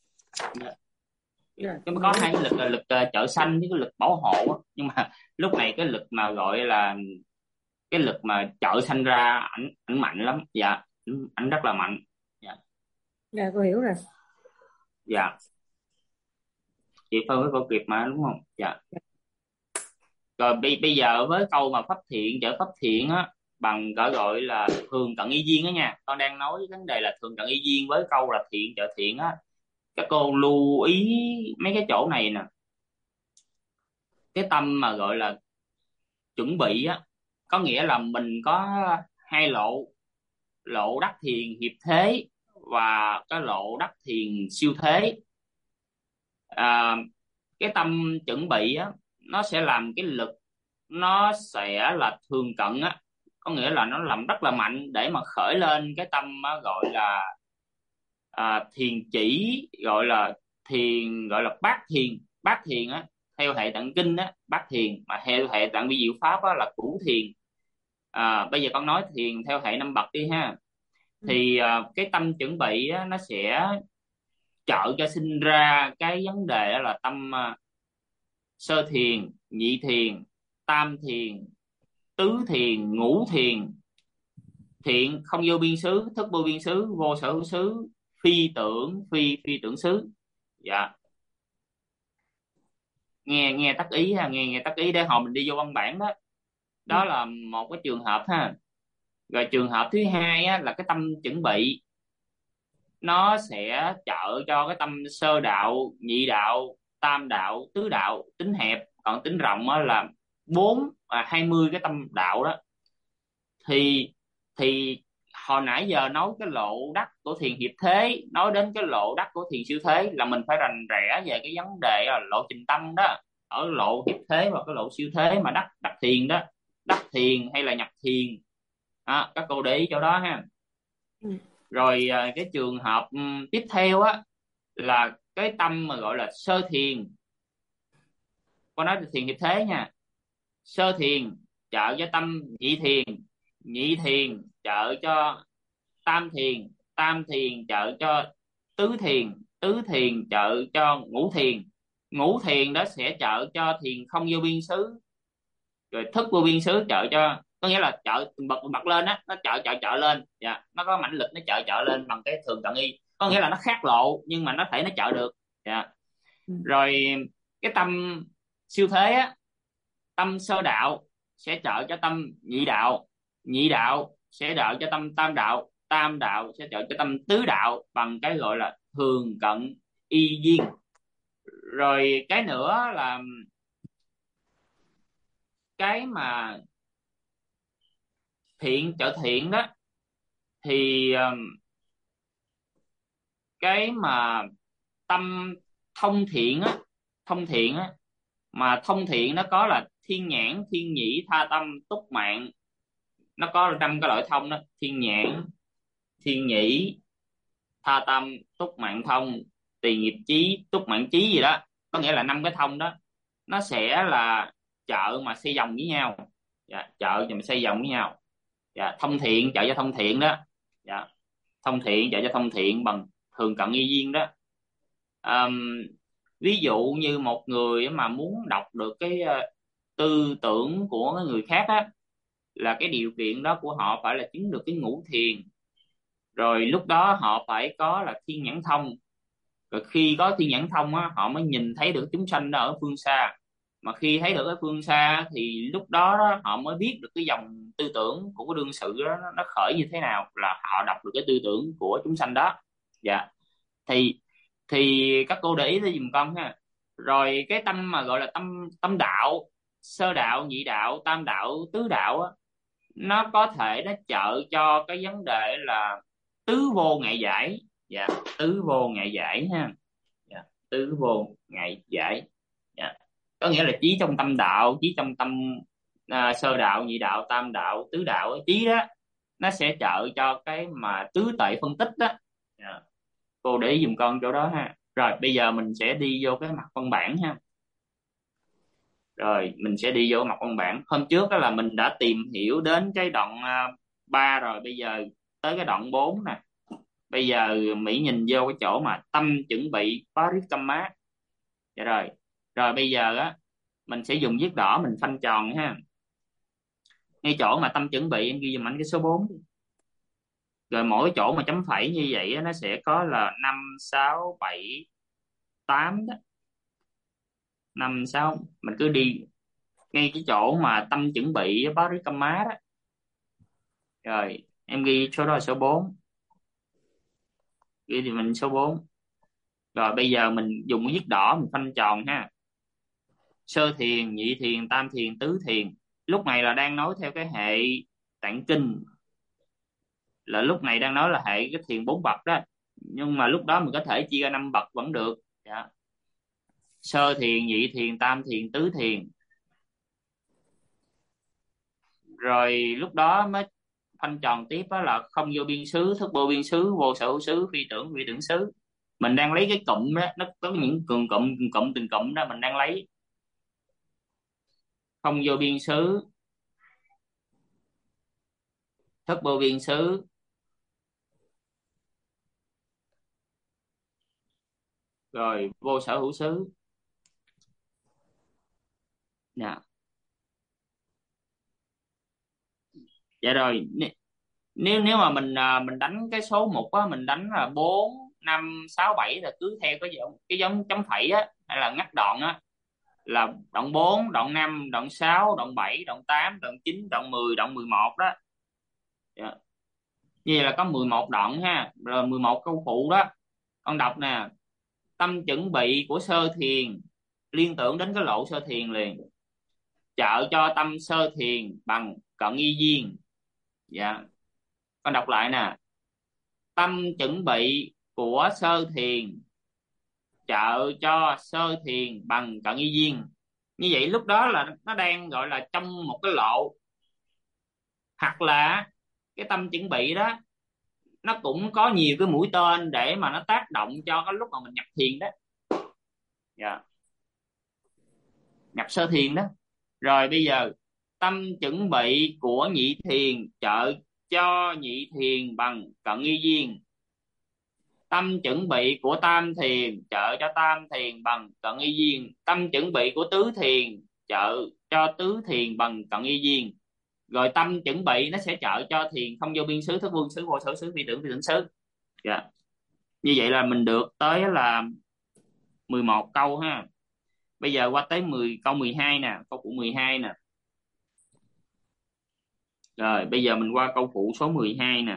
Rồi, Nhưng mà có hai cái lực là lực trợ sanh với cái lực bảo hộ á. Nhưng mà lúc này cái lực mà gọi là cái lực mà trợ sanh ra ảnh mạnh lắm. Dạ, ảnh rất là mạnh. Dạ. dạ cô hiểu rồi. Dạ, chị phân với cô kịp mà đúng không? Dạ. Rồi bây giờ với câu mà pháp thiện trợ pháp thiện á, bằng gọi là thường cận y duyên á nha, con đang nói vấn đề là thường cận y duyên với câu là thiện trợ thiện á. Các cô lưu ý mấy cái chỗ này nè. Cái tâm mà gọi là chuẩn bị á, có nghĩa là mình có hai lộ: lộ đắc thiền hiệp thế và cái lộ đắc thiền siêu thế. à, cái tâm chuẩn bị á, nó sẽ làm cái lực, nó sẽ là thường cận á, có nghĩa là nó làm rất là mạnh để mà khởi lên cái tâm á, gọi là thiền chỉ, gọi là thiền, gọi là bát thiền á. Theo hệ tạng kinh á bát thiền, mà theo hệ tạng vi diệu pháp á là cửu thiền. Bây giờ con nói thiền theo hệ năm bậc đi ha. Thì cái tâm chuẩn bị á, nó sẽ trợ cho sinh ra cái vấn đề đó là tâm sơ thiền, nhị thiền, tam thiền, tứ thiền, ngũ thiền. Thiện không vô biên xứ, thức vô biên xứ, vô sở hữu xứ, phi tưởng phi phi tưởng xứ. Dạ, nghe nghe tắt ý ha, nghe tắt ý để hồi mình đi vô văn bản đó. Đó là một cái trường hợp ha. Rồi trường hợp thứ hai á, là cái tâm chuẩn bị, nó sẽ trợ cho cái tâm sơ đạo, nhị đạo, tam đạo, tứ đạo, tính hẹp. Còn tính rộng á là 20 cái tâm đạo đó. Thì hồi nãy giờ nói cái lộ đắc của thiền hiệp thế, nói đến cái lộ đắc của thiền siêu thế, là mình phải rành rẽ về cái vấn đề là lộ trình tâm đó. Ở lộ hiệp thế và cái lộ siêu thế mà đắc thiền đó, đắc thiền hay là nhập thiền, các cô để ý chỗ đó ha. Rồi cái trường hợp tiếp theo á là cái tâm mà gọi là sơ thiền. Con nói thiền hiệp thế nha. Sơ thiền trợ cho tâm nhị thiền, nhị thiền trợ cho tam thiền, tam thiền trợ cho tứ thiền, tứ thiền trợ cho ngũ thiền, ngũ thiền đó sẽ trợ cho thiền không vô biên xứ, rồi thức vô biên xứ trợ cho, có nghĩa là trợ bật lên á, nó trợ lên. Dạ, nó có mãnh lực, nó trợ lên bằng cái thường cận y, có nghĩa là nó khác lộ nhưng mà nó thể nó trợ được. Dạ. Rồi cái tâm siêu thế á, tâm sơ đạo sẽ trợ cho tâm nhị đạo, nhị đạo sẽ trợ cho tâm tam đạo, tam đạo sẽ trợ cho tâm tứ đạo bằng cái gọi là thường cận y duyên. Rồi cái nữa là cái mà thiện trợ thiện đó, thì cái mà tâm thông thiện á, thông thiện á, mà thông thiện nó có là thiên nhãn, thiên nhĩ, tha tâm, túc mạng. Nó có 5 cái loại thông đó: thiên nhãn, thiên nhĩ, tha tâm, túc mạng thông, tỳ nghiệp chí, túc mạng chí gì đó. Có nghĩa là 5 cái thông đó nó sẽ là trợ mà xây dòng với nhau. Dạ, trợ mà xây dòng với nhau. Dạ, thông thiện trợ cho thông thiện đó. Dạ, thông thiện trợ cho thông thiện bằng thường cận y duyên đó. Ví dụ như một người mà muốn đọc được cái tư tưởng của người khác á, là cái điều kiện đó của họ phải là chứng được cái ngũ thiền. Rồi lúc đó họ phải có là thiên nhãn thông. Rồi khi có thiên nhãn thông á, họ mới nhìn thấy được chúng sanh đó ở phương xa. Mà khi thấy được ở phương xa thì lúc đó, họ mới biết được cái dòng tư tưởng của cái đương sự đó nó khởi như thế nào, là họ đọc được cái tư tưởng của chúng sanh đó. Dạ. Thì các cô để ý tới giùm con ha. Rồi cái tâm mà gọi là tâm tâm đạo, sơ đạo, nhị đạo, tam đạo, tứ đạo á, nó có thể nó trợ cho cái vấn đề là tứ vô ngại giải. Dạ, tứ vô ngại giải ha. Dạ, tứ vô ngại giải. Dạ, có nghĩa là trí trong tâm đạo, trí trong tâm sơ đạo, nhị đạo, tam đạo, tứ đạo, trí đó nó sẽ trợ cho cái mà tứ tuệ phân tích đó. Dạ, cô để ý giùm con chỗ đó ha. Rồi bây giờ mình sẽ đi vô cái mặt văn bản ha. Rồi mình sẽ đi vô mặt văn bản. Hôm trước đó là mình đã tìm hiểu đến cái đoạn 3 rồi, bây giờ tới cái đoạn 4 nè. Bây giờ Mỹ nhìn vô cái chỗ mà tâm chuẩn bị Parikamma. Dạ rồi. Rồi bây giờ á mình sẽ dùng viết đỏ mình phanh tròn ha. Ngay chỗ mà tâm chuẩn bị em ghi dùm anh cái số 4. Rồi mỗi chỗ mà chấm phẩy như vậy á, nó sẽ có là 5 6 7 8 đó. 5 6 mình cứ đi ngay cái chỗ mà tâm chuẩn bị Parikamma đó. Rồi em ghi số đó là số 4. Ghi thì mình số 4. Rồi bây giờ mình dùng cái viết đỏ mình phanh tròn ha. Sơ thiền, nhị thiền, tam thiền, tứ thiền. Lúc này là đang nói theo cái hệ tạng kinh, là lúc này đang nói là hệ cái thiền 4 bậc đó, nhưng mà lúc đó mình có thể chia ra 5 bậc vẫn được. Dạ. Sơ thiền, nhị thiền, tam thiền, tứ thiền. Rồi lúc đó mới phanh tròn tiếp đó là không vô biên xứ, thức vô biên xứ, vô sở hữu xứ, phi tưởng vi tưởng xứ. Mình đang lấy cái cụm đó, nó có những cường cụm, từng cụm đó mình đang lấy. Không vô biên xứ, thức vô biên xứ, rồi vô sở hữu xứ. Nè. Dạ rồi, nếu nếu mà mình đánh cái số mục á, mình đánh là 4 5 6 7 là cứ theo cái giống chấm phẩy á, hay là ngắt đoạn á, là đoạn 4, đoạn 5, đoạn 6, đoạn 7, đoạn 8, đoạn 9, đoạn 10, đoạn 11 đó. Dạ. Như vậy là có 11 đoạn ha, rồi 11 câu phụ đó. Con đọc nè. Tâm chuẩn bị của sơ thiền liên tưởng đến cái lộ sơ thiền liền, trợ cho tâm sơ thiền bằng cận y duyên. Dạ, con đọc lại nè. Tâm chuẩn bị của sơ thiền trợ cho sơ thiền bằng cận y duyên. Như vậy lúc đó là nó đang gọi là trong một cái lộ, hoặc là cái tâm chuẩn bị đó nó cũng có nhiều cái mũi tên để mà nó tác động cho cái lúc mà mình nhập thiền đó. Dạ, nhập sơ thiền đó. Rồi bây giờ tâm chuẩn bị của nhị thiền trợ cho nhị thiền bằng cận y duyên. Tâm chuẩn bị của tam thiền trợ cho tam thiền bằng cận y duyên. Tâm chuẩn bị của tứ thiền trợ cho tứ thiền bằng cận y duyên. Rồi tâm chuẩn bị nó sẽ trợ cho thiền không vô biên xứ, thức vô xứ, vô sở xứ, phi tưởng vi tưởng xứ. Dạ. Như vậy là mình được tới là 11 câu ha. Bây giờ qua tới câu 12 nè, câu phụ 12 nè. Rồi bây giờ mình qua câu phụ số 12 nè.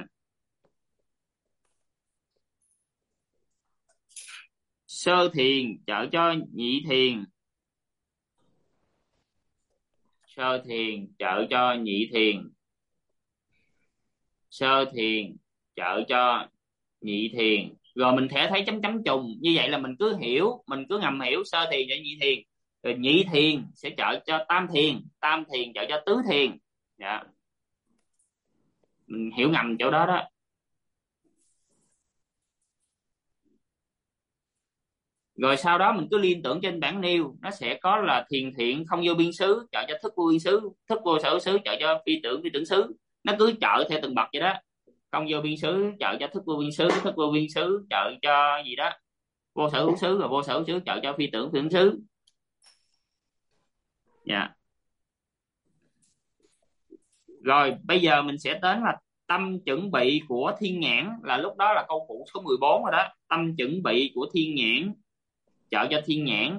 Sơ thiền trợ cho nhị thiền. Sơ thiền trợ cho nhị thiền. Sơ thiền trợ cho nhị thiền. Rồi mình sẽ thấy chấm chấm trùng. Như vậy là mình cứ hiểu, mình cứ ngầm hiểu sơ thiền cho nhị thiền. Rồi nhị thiền sẽ trợ cho tam thiền, tam thiền trợ cho tứ thiền. Dạ, mình hiểu ngầm chỗ đó đó. Rồi sau đó mình cứ liên tưởng trên bảng nêu, nó sẽ có là thiền thiện không vô biên xứ trợ cho thức vô biên xứ, thức vô sở hữu xứ trợ cho phi tưởng vi tưởng xứ. Nó cứ trợ theo từng bậc vậy đó. Không vô biên xứ trợ cho thức vô biên xứ, thức vô biên xứ trợ cho gì đó vô sở hữu xứ, rồi vô sở hữu xứ trợ cho phi tưởng vi tưởng xứ. Dạ. Rồi bây giờ mình sẽ đến là tâm chuẩn bị của thiên nhãn, là lúc đó là câu phụ số 14 rồi đó. Tâm chuẩn bị của thiên nhãn trợ cho thiên nhãn.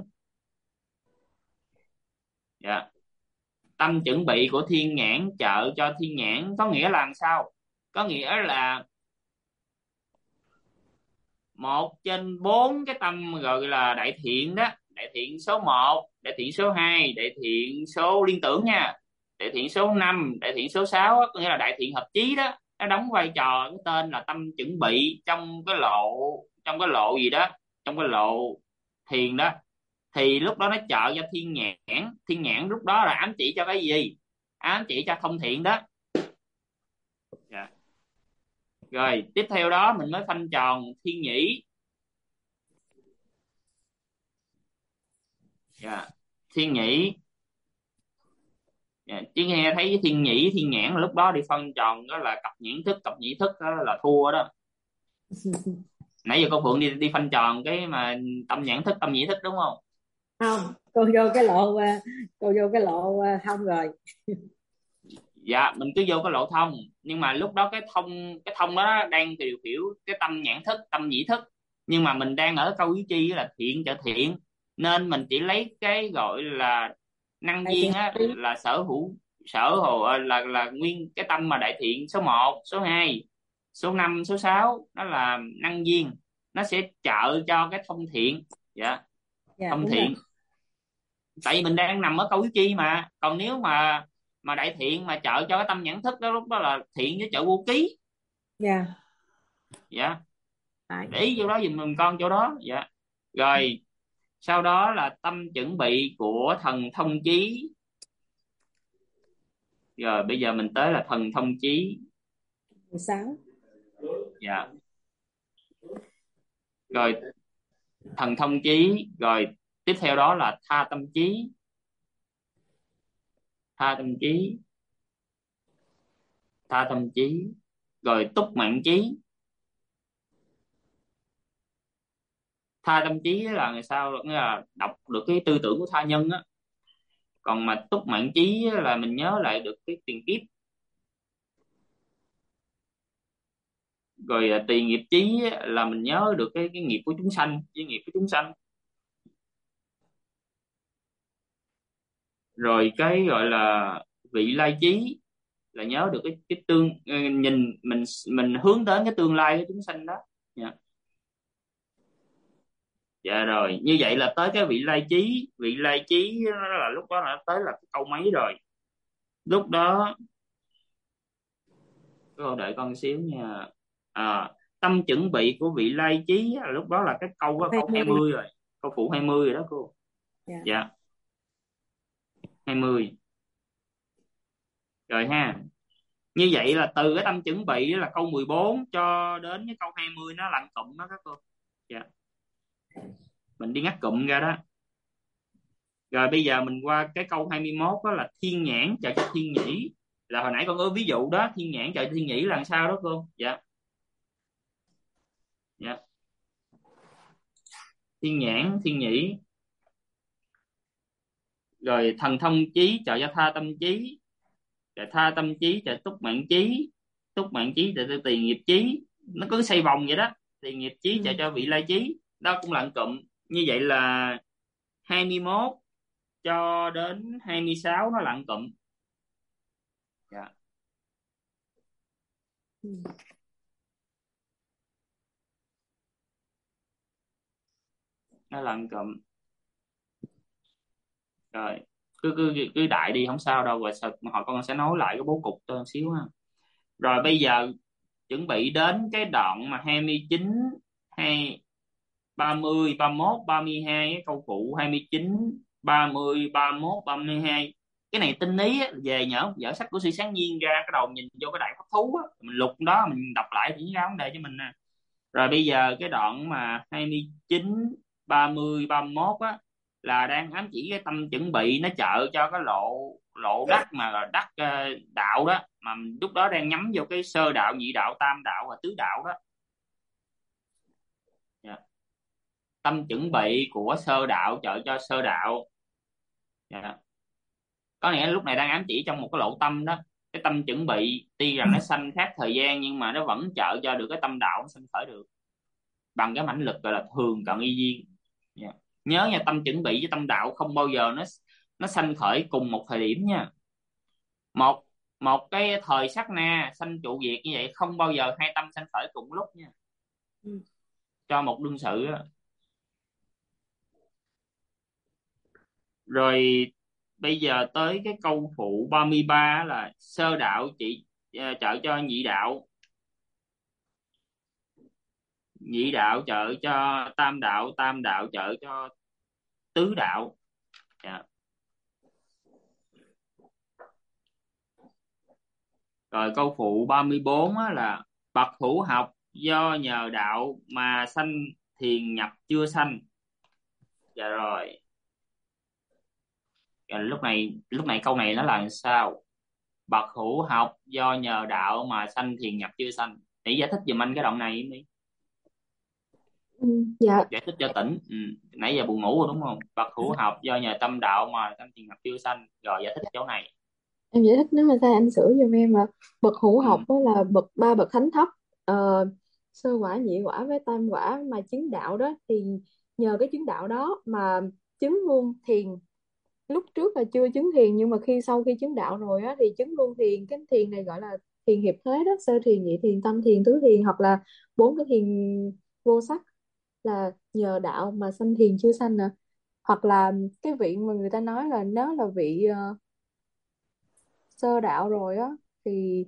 Dạ. Tâm chuẩn bị của thiên nhãn trợ cho thiên nhãn có nghĩa là làm sao? Có nghĩa là 1/4 cái tâm gọi là đại thiện đó, đại thiện số 1, đại thiện số 2, đại thiện số liên tưởng nha, đại thiện số 5, đại thiện số 6 á, có nghĩa là đại thiện hợp chí đó, nó đóng vai trò cái tên là tâm chuẩn bị trong cái lộ gì đó, trong cái lộ thiền đó. Thì lúc đó nó trợ cho thiên nhãn, thiên nhãn lúc đó là ám chỉ cho cái gì? Ám chỉ cho thông thiện đó. Dạ. Rồi tiếp theo đó mình mới khoanh tròn thiên nhĩ. Dạ. Thiên nhĩ. Dạ. Chứ nghe thấy thiên nhĩ thiên nhãn là lúc đó đi phân tròn đó là cặp nhãn thức, cặp nhĩ thức đó là thua đó. Nãy giờ cô Phượng đi phân tròn cái mà tâm nhãn thức tâm nhĩ thức đúng không? Không, cô vô cái lộ cô vô cái lộ thông rồi. Dạ mình cứ vô cái lộ thông, nhưng mà lúc đó cái thông đó đang điều khiển cái tâm nhãn thức tâm nhĩ thức, nhưng mà mình đang ở câu ý chi là thiện trợ thiện, nên mình chỉ lấy cái gọi là năng Đại thiện duyên hợp á, lý. là sở hữu là nguyên cái tâm mà đại thiện số 1, số 2, số 5, số 6 đó là năng duyên, nó sẽ trợ cho cái thông thiện. Dạ. Dạ Thông đúng rồi. thiện, tại vì mình đang nằm ở câu ý chi mà, còn nếu mà đại thiện mà trợ cho cái tâm nhãn thức đó, lúc đó là thiện với trợ vô ký. Dạ Dạ. phải. Để ý vô đó dùm mình con chỗ đó. Dạ. Rồi sau đó là tâm chuẩn bị của thần thông chí. Rồi bây giờ mình tới là thần thông chí. 16. Dạ. Rồi thần thông chí, rồi tiếp theo đó là tha tâm chí. Tha tâm chí. Tha tâm chí. Rồi túc mạng chí. Tha tâm chí là ngày sau, nghĩa là đọc được cái tư tưởng của tha nhân á, còn mà túc mạng chí á là mình nhớ lại được cái tiền kiếp. Rồi tùy nghiệp chí á là mình nhớ được cái nghiệp của chúng sanh với nghiệp của chúng sanh. Rồi cái gọi là vị lai chí là nhớ được cái nhìn mình hướng đến cái tương lai của chúng sanh đó. Dạ. Dạ rồi như vậy là tới cái vị lai chí. Vị lai chí nó là lúc đó là tới là cái câu mấy rồi. Lúc đó cô đợi con xíu nha. Tâm chuẩn bị của vị lai chí là lúc đó là cái câu Câu câu 20. 20 rồi, câu phụ 20 rồi đó cô. Dạ. Dạ. 20 rồi ha. Như vậy là từ cái tâm chuẩn bị là câu 14 cho đến cái câu 20 nó lặn cụm đó các cô. Dạ. Mình đi ngắt cụm ra đó. Rồi bây giờ mình qua cái câu 21 đó là thiên nhãn trợ cho thiên nhĩ. Là hồi nãy con có ví dụ đó, thiên nhãn trợ cho thiên nhĩ là làm sao đó cô. Dạ. Dạ. Thiên nhãn thiên nhĩ. Rồi thần thông chí trợ cho tha tâm chí. Rồi tha tâm chí trợ túc mạng chí. Túc mạng chí trợ cho tiền nghiệp chí. Nó cứ xoay vòng vậy đó. Tiền nghiệp chí trợ Ừ. cho vị lai chí. Đó cũng là cụm. Như vậy là 21 cho đến 26 nó là cụm. Dạ. Ừ. Nó là cụm. Rồi cứ đại đi không sao đâu, rồi sao họ con sẽ nói lại cái bố cục tôi một xíu ha. Rồi bây giờ chuẩn bị đến cái đoạn mà 29, hay 30, 31, 32, cái câu phụ 29, 30, 31, 32. Cái này tinh ý á, về nhớ dở sách của Sư Sáng Nhiên ra, cái đầu nhìn vô cái đại pháp thú á, mình lục đó mình đọc lại thì ra vấn đề cho mình nè. Rồi bây giờ cái đoạn mà 29, 30, 31 á là đang ám chỉ cái tâm chuẩn bị nó trợ cho cái lộ lộ đắc mà là đắc đạo đó, mà lúc đó đang nhắm vô cái sơ đạo, nhị đạo, tam đạo và tứ đạo đó. Dạ. Tâm chuẩn bị của sơ đạo trợ cho sơ đạo. Dạ. Có nghĩa lúc này đang ám chỉ trong một cái lộ tâm đó, cái tâm chuẩn bị tuy rằng nó sanh khác thời gian nhưng mà nó vẫn trợ cho được cái tâm đạo nó sanh khởi được bằng cái mãnh lực gọi là thường cận y duyên. Dạ. Nhớ nha, tâm chuẩn bị với tâm đạo không bao giờ nó sanh khởi cùng một thời điểm nha. Một một cái thời sát na sanh trụ diệt như vậy, không bao giờ hai tâm sanh khởi cùng lúc nha. Ừ. Cho một đương sự á. Rồi bây giờ tới cái câu phụ 33 là sơ đạo trợ cho nhị đạo, nhị đạo trợ cho tam đạo, tam đạo trợ cho tứ đạo. Dạ. Rồi câu phụ 34 á, là bậc hữu học do nhờ đạo mà sanh thiền nhập chưa sanh. Dạ rồi. Rồi lúc này câu này nó là sao? Bậc hữu học do nhờ đạo mà sanh thiền nhập chưa sanh. Để giải thích giùm anh cái đoạn này em đi. Dạ Giải thích cho tỉnh. Nãy giờ buồn ngủ rồi đúng không? Bậc hữu học do nhờ tâm đạo mà sanh thiền nhập chưa sanh. Rồi giải thích chỗ này. em giải thích nếu mà sai anh sửa giùm em. Là bậc hữu học Ừ. đó là ba bậc thánh thấp, ờ, sơ quả, nhị quả với tam quả mà chứng đạo đó, thì nhờ cái chứng đạo đó mà chứng luôn thiền. Lúc trước là chưa chứng thiền, nhưng mà sau khi chứng đạo rồi á thì chứng luôn thiền. Cái thiền này gọi là thiền hiệp thế đó: sơ thiền, nhị thiền, tam thiền, tứ thiền, hoặc là bốn cái thiền vô sắc, là nhờ đạo mà sanh thiền chưa sanh nè. Hoặc là cái vị mà người ta nói là nếu là vị sơ đạo rồi á thì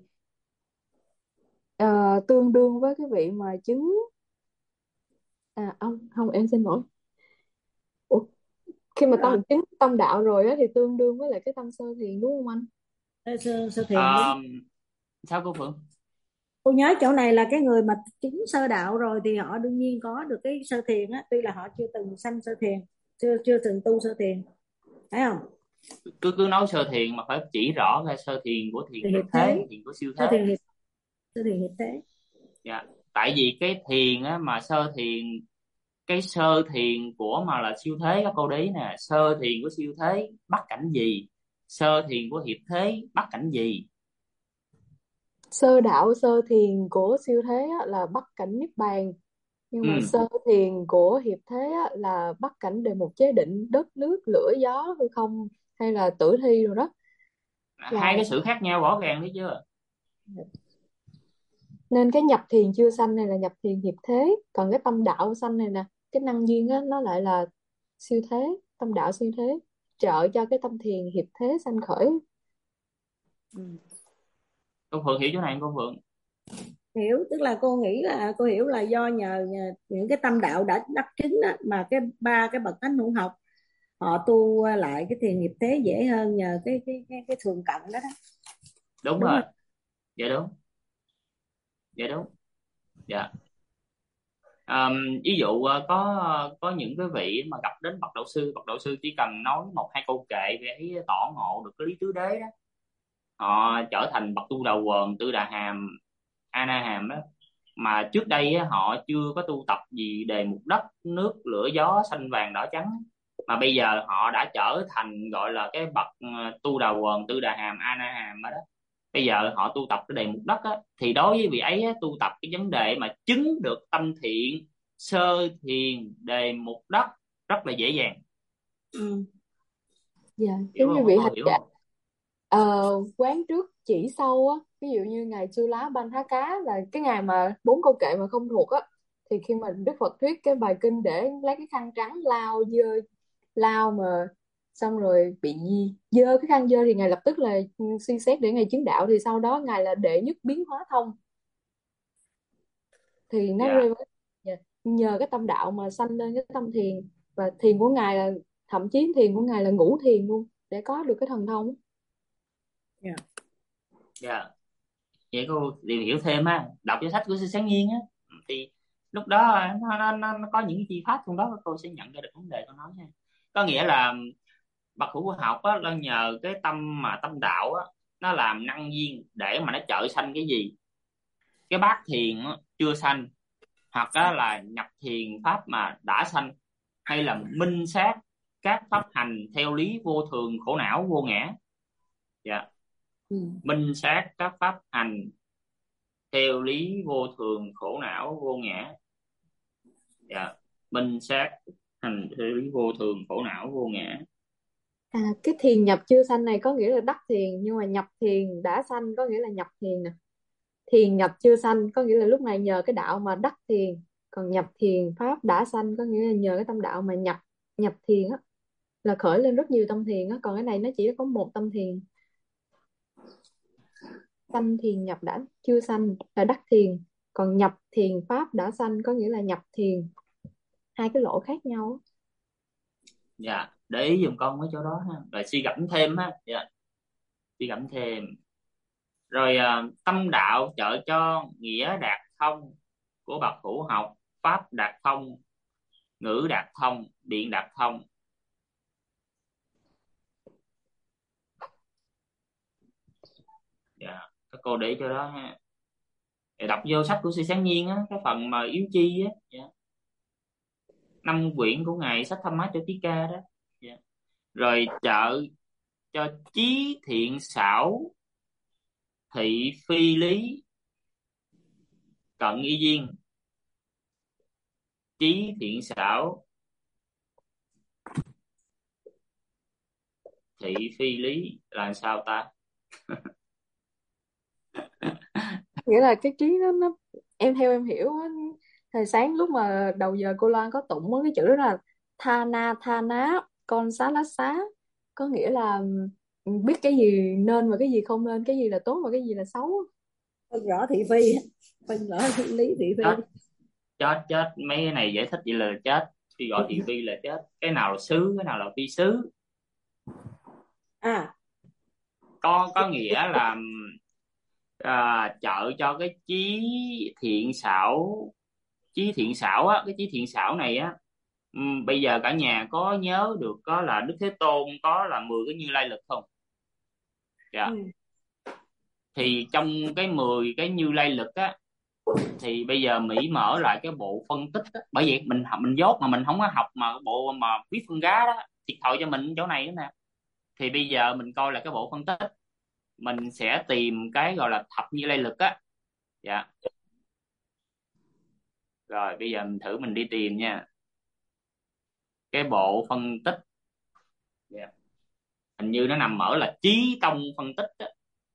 tương đương với cái vị mà chứng, không không, em xin lỗi. Ủa, khi mà Rồi, chứng tâm đạo rồi á thì tương đương với lại cái tâm sơ thiền, đúng không anh? sơ thiền đúng. Ờ, sao cô Phượng? Tôi nhớ chỗ này là cái người mà chứng sơ đạo rồi thì họ đương nhiên có được cái sơ thiền á, tuy là họ chưa từng sanh sơ thiền, chưa chưa từng tu sơ thiền, phải không? Cứ cứ nói sơ thiền mà phải chỉ rõ ra sơ thiền của thiền Thì nhập hiệp thế, thế, thiền của siêu sơ thế. thiền hiệp, sơ thiền hiệp thế. Dạ. Tại vì cái thiền á mà sơ thiền, cái sơ thiền của mà là siêu thế các cô để ý nè, sơ thiền của siêu thế bắt cảnh gì, sơ thiền của hiệp thế bắt cảnh gì. Sơ đạo, sơ thiền của siêu thế á, là bắt cảnh niết bàn. Nhưng mà Ừ. sơ thiền của hiệp thế á, là bắt cảnh đề mục chế định, đất nước lửa gió hư không, hay là tử thi rồi đó. Hai Là cái sự khác nhau rõ ràng đấy chưa? nên cái nhập thiền chưa sanh này là nhập thiền hiệp thế, còn cái tâm đạo sanh này nè, cái năng duyên á, nó lại là siêu thế, tâm đạo siêu thế, trợ cho cái tâm thiền hiệp thế sanh khởi. Ừ. Cô Phượng hiểu chỗ này không cô Phượng? Hiểu, tức là cô nghĩ là cô hiểu là do nhờ những cái tâm đạo đã đắc chứng á, mà cái ba cái bậc thánh hữu học họ tu lại cái thiền nghiệp thế dễ hơn nhờ cái thường cận đó đó. Đúng Đúng rồi. không? Dạ đúng. Dạ đúng. Dạ. Ví dụ có những cái vị mà gặp đến bậc đạo sư chỉ cần nói một hai câu kệ để tỏ ngộ được cái lý tứ đế đó, họ trở thành bậc tu đầu quần, tư đà hàm, a na hàm đó. Mà trước đây á, họ chưa có tu tập gì đề mục đất nước lửa gió xanh vàng đỏ trắng, mà bây giờ họ đã trở thành gọi là cái bậc tu đầu quần, tư đà hàm, a na hàm đó. Bây giờ họ tu tập cái đề mục đất á, thì đối với vị ấy á, tu tập cái vấn đề mà chứng được tâm thiện, sơ thiền đề mục đất rất là dễ dàng. Ừ. Dạ, Hiểu giống như không các vị cô, hành hiểu giả không? quán trước chỉ sâu á. Ví dụ như ngày Su Lá Ban Thá Cá là cái ngày mà bốn câu kệ mà không thuộc á, thì khi mà Đức Phật thuyết cái bài kinh để lấy cái khăn trắng lau dơ, lau mà xong rồi bị dơ cái khăn dơ, thì ngài lập tức là suy xét để ngài chứng đạo. Thì sau đó ngài là đệ nhất biến hóa thông, thì nó Dạ. rơi vào nhờ cái tâm đạo mà sanh lên cái tâm thiền. Và thiền của ngài là, thậm chí thiền của ngài là ngũ thiền luôn, để có được cái thần thông. Dạ. Dạ. Vậy cô tìm hiểu thêm á, đọc cái sách của sư Sáng Nhiên á, thì lúc đó nó có những cái chi pháp trong đó cô sẽ nhận ra được vấn đề con nói nha. Có nghĩa là bậc hữu học á là nhờ cái tâm mà tâm đạo á, nó làm năng duyên để mà nó trợ sanh cái gì, cái bát thiền á, chưa sanh, hoặc á là nhập thiền pháp mà đã sanh, hay là minh sát các pháp hành theo lý vô thường khổ não vô ngã. Dạ. Ừ. Minh sát các pháp hành theo lý vô thường khổ não vô ngã. Dạ. Minh sát hành theo lý vô thường khổ não vô ngã. Cái thiền nhập chưa sanh này có nghĩa là đắc thiền, nhưng mà nhập thiền đã sanh có nghĩa là nhập thiền nè. Thiền nhập chưa sanh có nghĩa là lúc này nhờ cái đạo mà đắc thiền, còn nhập thiền pháp đã sanh có nghĩa là nhờ cái tâm đạo mà nhập nhập thiền á. là khởi lên rất nhiều tâm thiền á, còn cái này nó chỉ có một tâm thiền. Sanh thiền nhập đã chưa sanh là đắc thiền, còn nhập thiền pháp đã sanh có nghĩa là nhập thiền, hai cái lộ khác nhau. Dạ, để ý giùm con mấy chỗ đó ha, rồi suy gẫm thêm ha. Dạ, suy gẫm thêm. Rồi tâm đạo trợ cho nghĩa đạt thông của bậc hữu học, pháp đạt thông, ngữ đạt thông, biện đạt thông. Dạ, các cô để ý cho đó ha. Để đọc vô sách của sư Sáng Nhiên á, cái phần mà yếu chi á. Dạ. 5 quyển của ngài sách Tham Má Cho Tí Ca đó. Dạ. Rồi trợ cho chí thiện xảo, thị phi lý, cận y duyên. Chí thiện xảo, thị phi lý là sao ta? Nghĩa là cái trí nó em theo em hiểu á, thời sáng lúc mà đầu giờ cô Loan có tụng á, cái chữ đó là tha ná con xá lá xá, có nghĩa là biết cái gì nên và cái gì không nên, cái gì là tốt và cái gì là xấu. phân rõ thị phi, phân rõ lý thị phi. Chết mấy cái này giải thích vậy là chết. Khi gọi thị phi là chết. Cái nào là xứ, cái nào là phi xứ. À, Có nghĩa là trợ cho cái chí thiện xảo. Chí thiện xảo á, cái chí thiện xảo này á, bây giờ cả nhà có nhớ được có là Đức Thế Tôn có là 10 cái Như Lai lực không? Dạ. ừ. Thì trong cái 10 cái Như Lai lực á, thì bây giờ Mỹ mở lại cái bộ phân tích á. Bởi vậy mình dốt mà mình không có học mà cái bộ mà viết phân gá đó, thiệt thòi cho mình chỗ này đó nè. Thì bây giờ mình coi là cái bộ phân tích, mình sẽ tìm cái gọi là thập Như Lai lực á. Dạ. Rồi bây giờ mình thử mình đi tìm nha, cái bộ phân tích. Dạ. Hình như nó nằm ở là Chí Tông phân tích á.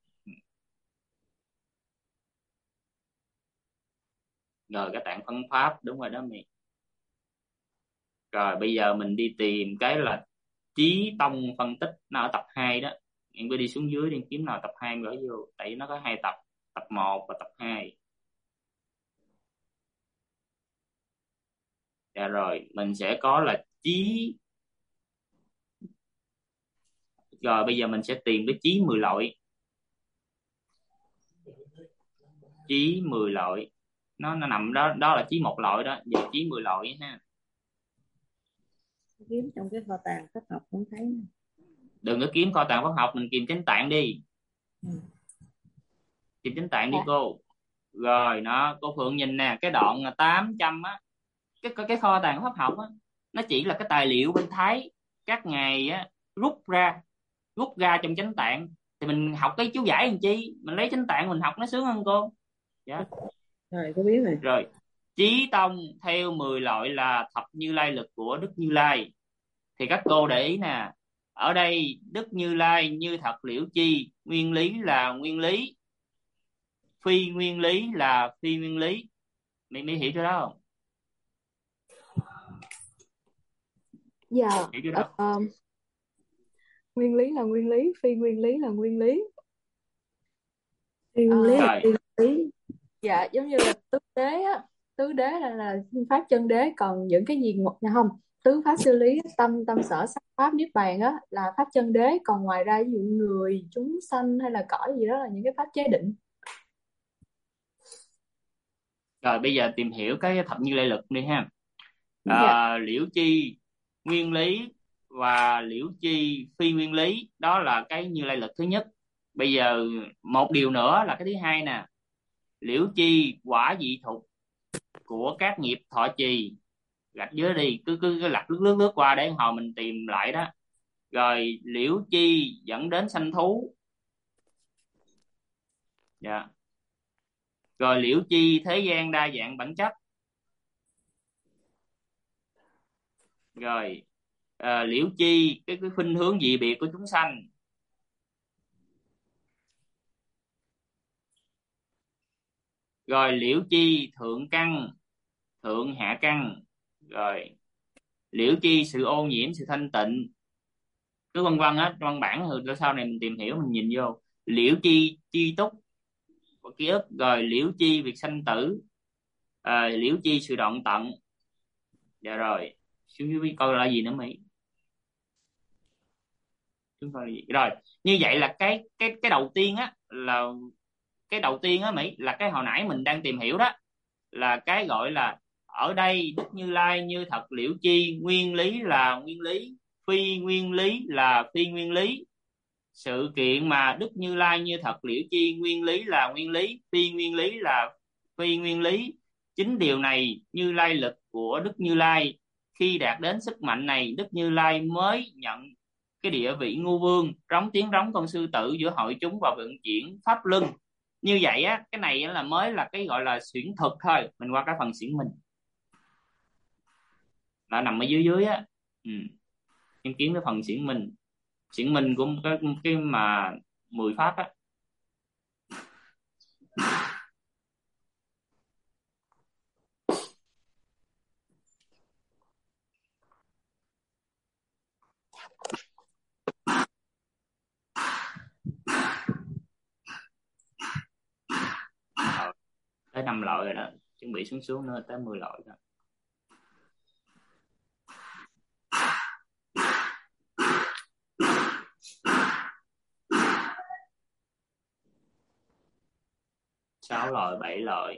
Rồi cái tạng phân pháp đúng rồi đó mày. Rồi bây giờ mình đi tìm cái là Chí Tông phân tích, nó ở tập 2 đó. Em cứ đi xuống dưới đi kiếm nào tập 2 gửi vô, tại nó có 2 tập, tập 1 và tập 2. Dạ rồi mình sẽ có là chí. Rồi bây giờ mình sẽ tìm cái chí 10 loại. Chí 10 loại nó nằm đó, đó là chí một loại đó, giờ chí 10 loại ha. Kiếm trong cái kho tàng sách học không thấy. Đừng có kiếm kho tàng văn học, mình tìm chánh tạng đi. Ừ. Tìm chánh tạng đi Dạ. cô. Rồi nó cô Phượng nhìn nè, cái đoạn 800 á, cái kho tàng pháp học á, nó chỉ là cái tài liệu bên Thái các ngài á rút ra trong chánh tạng. Thì mình học cái chú giải làm chi, mình lấy chánh tạng mình học nó sướng hơn cô. Dạ. Rồi có biết rồi. Rồi chí tông theo 10 loại là thập Như Lai lực của Đức Như Lai. Thì các cô để ý nè, ở đây Đức Như Lai như thật liễu chi, nguyên lý là nguyên lý, phi nguyên lý là phi nguyên lý. Mình hiểu chưa đó không? Dạ. Hiểu chưa đó? Nguyên lý là nguyên lý, phi nguyên lý là nguyên lý. Phi nguyên lý là Ờ, Rồi phi nguyên lý. dạ giống như là tứ đế á, tứ đế là pháp chân đế, còn những cái gì nào không, tứ pháp siêu lý, tâm tâm sở sắc pháp niết bàn á là pháp chân đế, còn ngoài ra ví dụ người chúng sanh hay là cõi gì đó là những cái pháp chế định. rồi bây giờ tìm hiểu cái thập Như Lai lực đi ha. Dạ. Liễu chi nguyên lý và liễu chi phi nguyên lý, đó là cái Như Lai lực thứ nhất. Bây giờ một điều nữa là cái thứ hai nè, liễu chi quả vị thục của các nghiệp thọ trì. Gạch dưới đi, cứ lật lướt qua để hồi mình tìm lại đó. Rồi liễu chi dẫn đến sanh thú. Dạ. Rồi liễu chi thế gian đa dạng bản chất. Rồi liễu chi cái khuynh hướng dị biệt của chúng sanh. Rồi liễu chi thượng căn thượng hạ căn. Rồi liễu chi sự ô nhiễm sự thanh tịnh. cứ vân vân á, văn bản rồi sau này mình tìm hiểu mình nhìn vô. Liễu chi chi túc ký ức, rồi liễu chi việc sanh tử, liễu chi sự đoạn tận. Dạ rồi, xuống dưới câu là gì nữa Mỹ? Chúng ta rồi, như vậy là cái đầu tiên á, là cái đầu tiên á Mỹ, là cái hồi nãy mình đang tìm hiểu đó, là cái gọi là ở đây Đức Như Lai như thật liễu chi, nguyên lý là nguyên lý, phi nguyên lý là phi nguyên lý. Sự kiện mà Đức Như Lai như thật liễu chi, nguyên lý là nguyên lý, phi nguyên lý là phi nguyên lý. Chính điều này như lai lực của Đức Như Lai, khi đạt đến sức mạnh này, Đức Như Lai mới nhận cái địa vị ngu vương, rống tiếng rống con sư tử giữa hội chúng và vận chuyển pháp luân. Như vậy á, cái này là mới là cái gọi là xuyển thực thôi. Mình qua cái phần xuyển minh là nằm ở dưới dưới á. Em kiếm cái phần xuyển minh, xuyển minh của cái mà 10 pháp á. Tới 5 loại rồi đó, chuẩn bị xuống xuống nữa tới 10 loại rồi. Sáu loại, 7 loại,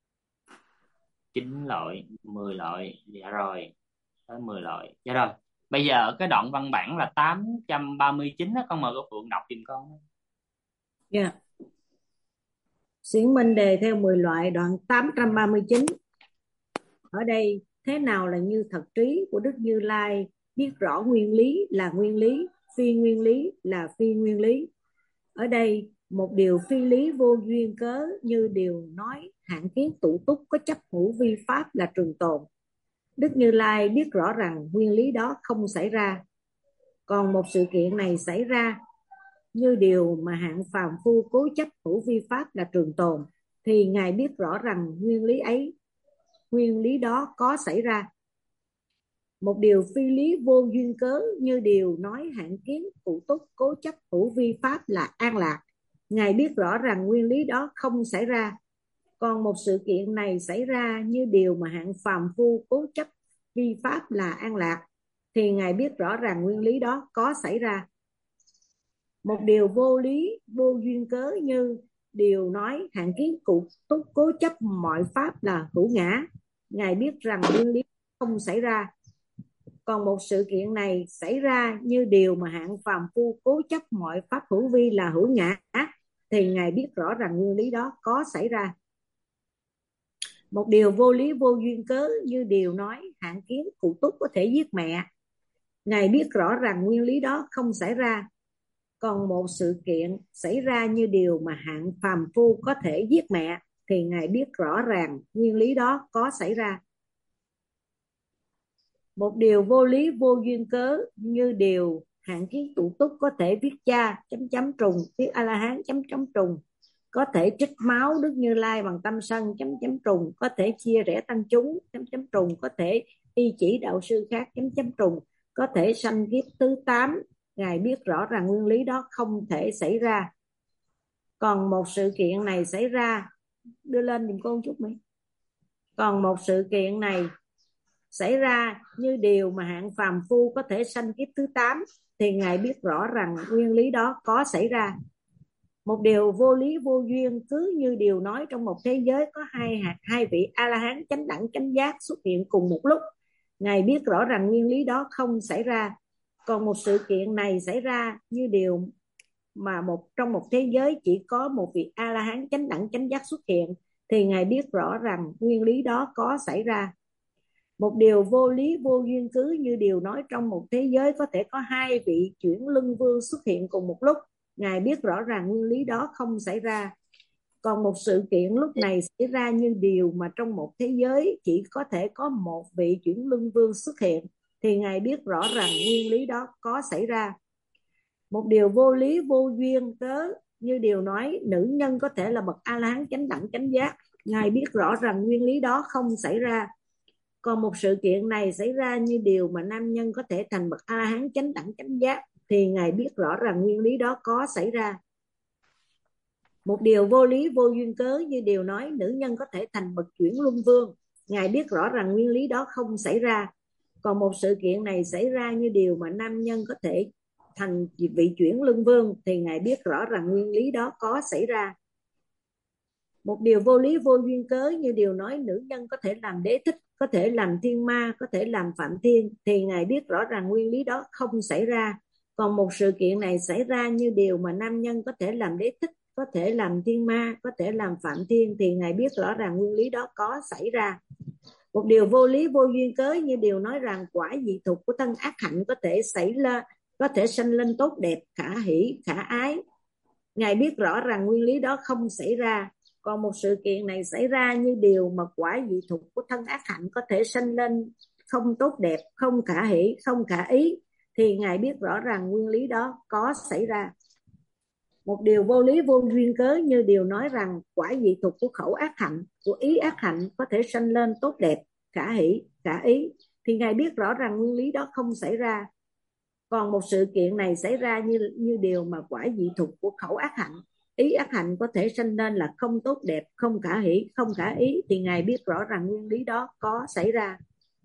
9 loại, 10 loại. Dạ rồi, tới 10 loại. Dạ rồi, bây giờ cái đoạn văn bản là 839 đó, con mời cô Phượng đọc giùm con. Dạ. Xuyển minh đề theo 10 loại, đoạn 839. Ở đây thế nào là như thật trí của Đức Như Lai, biết rõ nguyên lý là nguyên lý, phi nguyên lý là phi nguyên lý. Ở đây một điều phi lý vô duyên cớ, như điều nói hạn kiến tụ túc có chấp hữu vi pháp là trường tồn. Đức Như Lai biết rõ rằng nguyên lý đó không xảy ra, còn một sự kiện này xảy ra, như điều mà hạng phàm phu cố chấp hữu vi pháp là trường tồn, thì Ngài biết rõ rằng nguyên lý đó có xảy ra. Một điều phi lý vô duyên cớ, như điều nói hạn kiến tụ túc cố chấp hữu vi pháp là an lạc, Ngài biết rõ rằng nguyên lý đó không xảy ra, còn một sự kiện này xảy ra, như điều mà hạng phàm phu cố chấp vi pháp là an lạc, thì Ngài biết rõ ràng nguyên lý đó có xảy ra. Một điều vô lý vô duyên cớ, như điều nói hạn kiến cụ túc cố chấp mọi pháp là hữu ngã, Ngài biết rằng nguyên lý không xảy ra, còn một sự kiện này xảy ra, như điều mà hạng phàm phu cố chấp mọi pháp hữu vi là hữu ngã, thì Ngài biết rõ rằng nguyên lý đó có xảy ra. Một điều vô lý vô duyên cớ, như điều nói hạn kiến cụ túc có thể giết mẹ, Ngài biết rõ rằng nguyên lý đó không xảy ra, còn một sự kiện xảy ra, như điều mà hạng phàm phu có thể giết mẹ, thì Ngài biết rõ ràng nguyên lý đó có xảy ra. Một điều vô lý vô duyên cớ, như điều hạng kiến tụ túc có thể viết cha chấm chấm trùng, viết A La Hán chấm chấm trùng, có thể trích máu Đức Như Lai bằng tâm sân chấm chấm trùng, có thể chia rẽ tăng chúng chấm chấm trùng, có thể y chỉ đạo sư khác chấm chấm trùng, có thể sanh kiếp thứ 8. Ngài biết rõ ràng nguyên lý đó không thể xảy ra, còn một sự kiện này xảy ra, đưa lên giùm cô một chút Mỹ. Còn một sự kiện này xảy ra, như điều mà hạng phàm phu có thể sanh kiếp thứ 8, thì Ngài biết rõ rằng nguyên lý đó có xảy ra. Một điều vô lý vô duyên, cứ như điều nói trong một thế giới có hai vị A-la-hán chánh đẳng chánh giác xuất hiện cùng một lúc, Ngài biết rõ rằng nguyên lý đó không xảy ra, còn một sự kiện này xảy ra, như điều mà trong một thế giới chỉ có một vị A-la-hán chánh đẳng chánh giác xuất hiện, thì Ngài biết rõ rằng nguyên lý đó có xảy ra. Một điều vô lý vô duyên cứ, như điều nói trong một thế giới có thể có hai vị chuyển luân vương xuất hiện cùng một lúc, Ngài biết rõ ràng nguyên lý đó không xảy ra, còn một sự kiện lúc này xảy ra, như điều mà trong một thế giới chỉ có thể có một vị chuyển luân vương xuất hiện, thì Ngài biết rõ ràng nguyên lý đó có xảy ra. Một điều vô lý vô duyên cớ, như điều nói nữ nhân có thể là bậc A-la-hán chánh đẳng chánh giác, Ngài biết rõ ràng nguyên lý đó không xảy ra, còn một sự kiện này xảy ra, như điều mà nam nhân có thể thành bậc A-la-hán chánh đẳng chánh giác, thì Ngài biết rõ rằng nguyên lý đó có xảy ra. Một điều vô lý vô duyên cớ như điều nói nữ nhân có thể thành bậc chuyển luân vương, Ngài biết rõ rằng nguyên lý đó không xảy ra. Còn một sự kiện này xảy ra như điều mà nam nhân có thể thành vị chuyển luân vương, thì Ngài biết rõ rằng nguyên lý đó có xảy ra. Một điều vô lý vô duyên cớ như điều nói nữ nhân có thể làm đế thích, có thể làm thiên ma, có thể làm phạm thiên, thì Ngài biết rõ rằng nguyên lý đó không xảy ra. Còn một sự kiện này xảy ra như điều mà nam nhân có thể làm đế thích, có thể làm thiên ma, có thể làm phạm thiên, thì Ngài biết rõ ràng nguyên lý đó có xảy ra. Một điều vô lý vô duyên cớ như điều nói rằng quả dị thục của thân ác hạnh có thể sanh lên tốt đẹp, khả hỷ, khả ái. Ngài biết rõ rằng nguyên lý đó không xảy ra. Còn một sự kiện này xảy ra như điều mà quả dị thục của thân ác hạnh có thể sanh lên không tốt đẹp, không khả hỷ, không khả ý, thì Ngài biết rõ rằng nguyên lý đó có xảy ra. Một điều vô lý vô duyên cớ như điều nói rằng quả dị thục của khẩu ác hạnh, của ý ác hạnh có thể sanh lên tốt đẹp, khả hỷ, khả ý, thì Ngài biết rõ rằng nguyên lý đó không xảy ra. Còn một sự kiện này xảy ra như điều mà quả dị thục của khẩu ác hạnh, ý ác hạnh có thể sanh lên là không tốt đẹp, không khả hỷ, không khả ý, thì Ngài biết rõ rằng nguyên lý đó có xảy ra.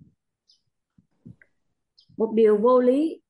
Một điều vô lý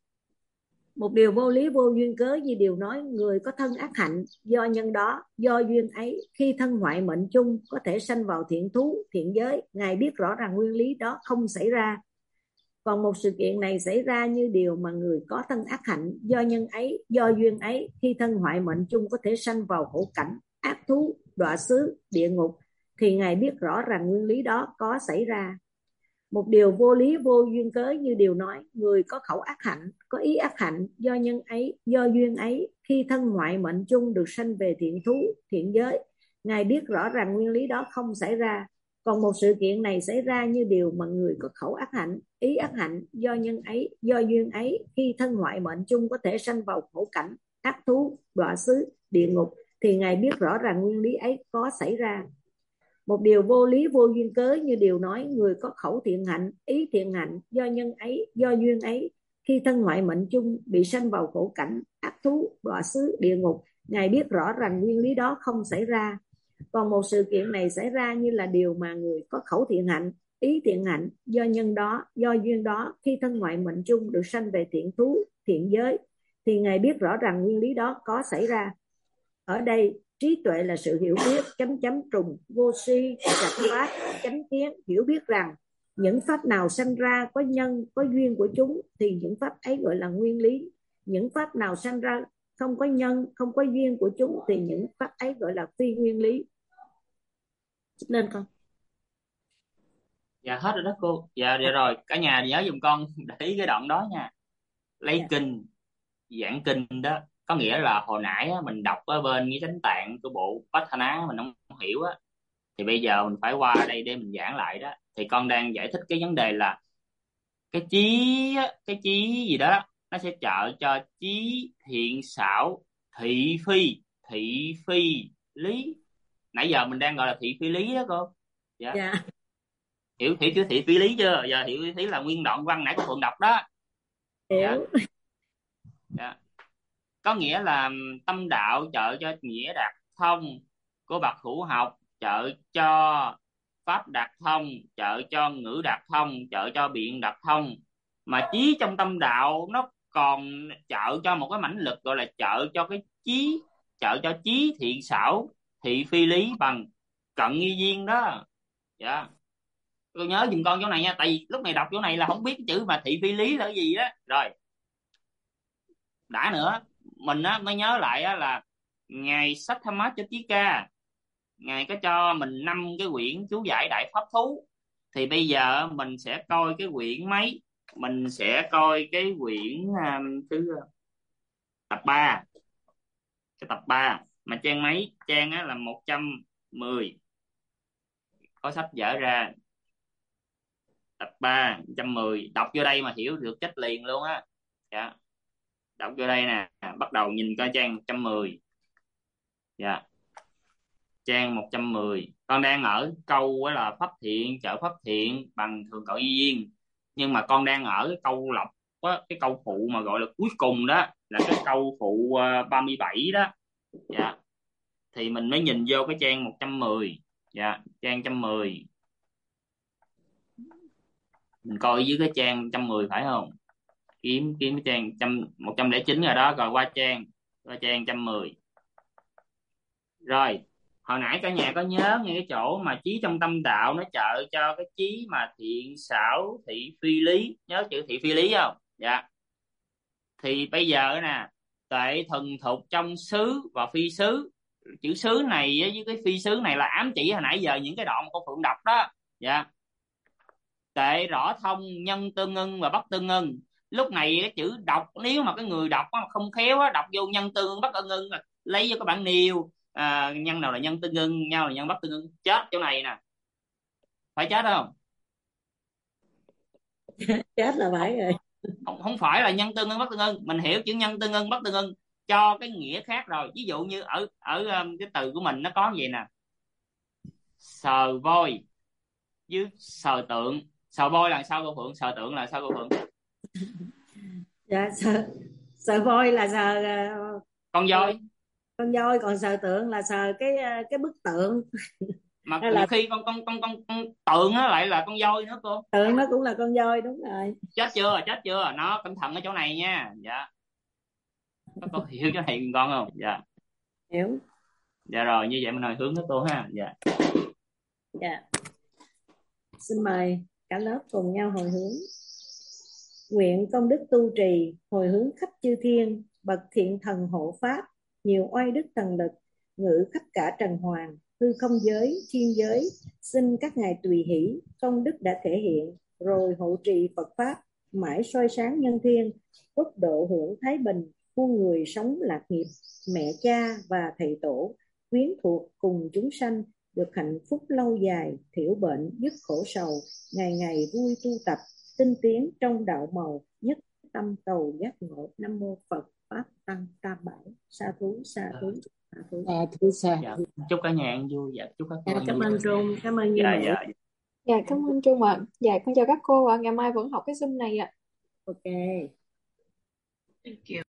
vô duyên cớ như điều nói người có thân ác hạnh, do nhân đó, do duyên ấy, khi thân hoại mệnh chung có thể sanh vào thiện thú, thiện giới, Ngài biết rõ rằng nguyên lý đó không xảy ra. Còn một sự kiện này xảy ra như điều mà người có thân ác hạnh, do nhân ấy, do duyên ấy, khi thân hoại mệnh chung có thể sanh vào khổ cảnh, ác thú, đọa xứ, địa ngục, thì Ngài biết rõ rằng nguyên lý đó có xảy ra. Một điều vô lý vô duyên cớ như điều nói người có khẩu ác hạnh, có ý ác hạnh, do nhân ấy, do duyên ấy, khi thân ngoại mệnh chung được sanh về thiện thú, thiện giới, Ngài biết rõ rằng nguyên lý đó không xảy ra. Còn một sự kiện này xảy ra như điều mà người có khẩu ác hạnh, ý ác hạnh, do nhân ấy, do duyên ấy, khi thân ngoại mệnh chung có thể sanh vào khổ cảnh, ác thú, đọa xứ, địa ngục, thì Ngài biết rõ rằng nguyên lý ấy có xảy ra. Một điều vô lý vô duyên cớ như điều nói người có khẩu thiện hạnh, ý thiện hạnh, do nhân ấy, do duyên ấy, khi thân ngoại mệnh chung bị sanh vào khổ cảnh, ác thú, đọa xứ, địa ngục, Ngài biết rõ rằng nguyên lý đó không xảy ra. Còn một sự kiện này xảy ra như là điều mà người có khẩu thiện hạnh, ý thiện hạnh, do nhân đó, do duyên đó, khi thân ngoại mệnh chung được sanh về thiện thú, thiện giới, thì Ngài biết rõ rằng nguyên lý đó có xảy ra. Ở đây trí tuệ là sự hiểu biết chấm chấm trùng vô si chánh pháp chánh kiến, hiểu biết rằng những pháp nào sanh ra có nhân có duyên của chúng thì những pháp ấy gọi là nguyên lý. Những pháp nào sanh ra không có nhân không có duyên của chúng thì những pháp ấy gọi là phi nguyên lý. Lên con. Dạ hết rồi đó cô. Dạ rồi, cả nhà nhớ giùm con để ý cái đoạn đó nha. Lấy Dạ. kinh, giảng kinh đó có nghĩa là hồi nãy á, mình đọc ở bên cái chánh tạng của bộ Bát Thana mình không hiểu á, thì bây giờ mình phải qua đây để mình giảng lại đó. Thì con đang giải thích cái vấn đề là cái trí á, cái trí gì đó nó sẽ trợ cho trí thiện xảo thị phi lý. Nãy giờ mình đang gọi là thị phi lý đó cô. Dạ. Dạ. Hiểu hiểu chữ thị phi lý chưa? Giờ hiểu thị là nguyên đoạn văn nãy cô Phượng đọc đó. Dạ. Hiểu. Dạ. Có nghĩa là tâm đạo trợ cho nghĩa đạt thông của bậc hữu học, trợ cho pháp đạt thông, trợ cho ngữ đạt thông, trợ cho biện đạt thông. Mà trí trong tâm đạo nó còn trợ cho một cái mãnh lực gọi là trợ cho cái trí, trợ cho trí thiện xảo thị phi lý bằng cận nghi duyên đó. Dạ. Tôi nhớ giùm con chỗ này nha, tại vì lúc này đọc chỗ này là không biết cái chữ mà thị phi lý là cái gì đó. Rồi đã nữa mình á mới nhớ lại á là ngài Satthamachattika ngài có cho mình 5 cái quyển chú giải đại pháp thú. Thì bây giờ mình sẽ coi cái quyển mấy, mình sẽ coi cái quyển thứ tập 3, cái tập 3 mà trang mấy, trang á là 110, có sách dở ra. Tập 3 110, đọc vô đây mà hiểu được chết liền luôn á. Dạ. Đọc vô đây nè, bắt đầu nhìn coi trang 110. Dạ. Trang 110, con đang ở câu là pháp thiện trợ pháp thiện bằng thường cội duyên, nhưng mà con đang ở cái câu lọc á, cái câu phụ mà gọi là cuối cùng đó là cái câu phụ 37 đó. Dạ. Thì mình mới nhìn vô cái trang 110. Dạ, trang 110. Mình coi dưới cái trang 110 phải không? Kiếm cái trang 109 rồi đó, rồi qua trang 110. Rồi, hồi nãy cả nhà có nhớ ngay cái chỗ mà trí trong tâm đạo nó trợ cho cái trí mà thiện xảo thị phi lý, nhớ chữ thị phi lý không? Dạ. Thì bây giờ nè, tuệ thuần thục trong xứ và phi xứ. Chữ xứ này với cái phi xứ này là ám chỉ hồi nãy giờ những cái đoạn của Phượng đọc đó. Dạ. Tuệ rõ thông nhân tương ưng và bất tương ưng. Lúc này cái chữ đọc, nếu mà cái người đọc mà không khéo á, đọc vô nhân tương ưng bất tương ưng, lấy vô các bạn nêu nhân nào là nhân tương ưng, nhau là nhân bất tương ưng, chết chỗ này nè, phải chết không? Chết là phải rồi. Không phải là nhân tương ưng bất tương ưng, mình hiểu chữ nhân tương ưng bất tương ưng cho cái nghĩa khác rồi. Ví dụ như ở ở cái từ của mình nó có gì nè, sờ voi với sờ tượng. Sờ voi là sao cô Phượng? Sờ tượng là sao cô Phượng? Dạ, sờ voi là sờ Con voi. con voi, còn sờ tượng là sờ cái bức tượng. Mà Hay nhiều là khi con tượng nó lại là con voi nữa cô. tượng nó cũng là con voi, đúng rồi. Chết chưa nó cẩn thận ở chỗ này nha. Dạ, các cô hiểu chỗ này con không? Dạ. Hiểu. Dạ rồi, như vậy mình hồi hướng với cô ha. Dạ. Dạ. Xin mời cả lớp cùng nhau hồi hướng. Nguyện công đức tu trì, hồi hướng khắp chư thiên, bậc thiện thần hộ pháp, nhiều oai đức thần lực, ngự khắp cả trần hoàng, hư không giới, thiên giới, xin các ngài tùy hỷ, công đức đã thể hiện, rồi hộ trì Phật pháp, mãi soi sáng nhân thiên, quốc độ hưởng thái bình, muôn người sống lạc nghiệp, mẹ cha và thầy tổ, quyến thuộc cùng chúng sanh, được hạnh phúc lâu dài, thiểu bệnh, dứt khổ sầu, ngày ngày vui tu tập, tinh tiến trong đạo màu, nhất tâm cầu giác ngộ. Nam mô Phật Pháp Tăng Tam Bảo. Sa thú, sa thú, sa thú. Dạ. Chúc cả nhà ăn vui. Dạ, chúc các cô ăn Cảm vui. ơn Trung, cảm ơn Như Dạ, Mỹ. dạ. Dạ cảm ơn Trung ạ. Dạ con chào các cô ạ. Ngày mai vẫn học cái Zoom này ạ. Ok. Thank you.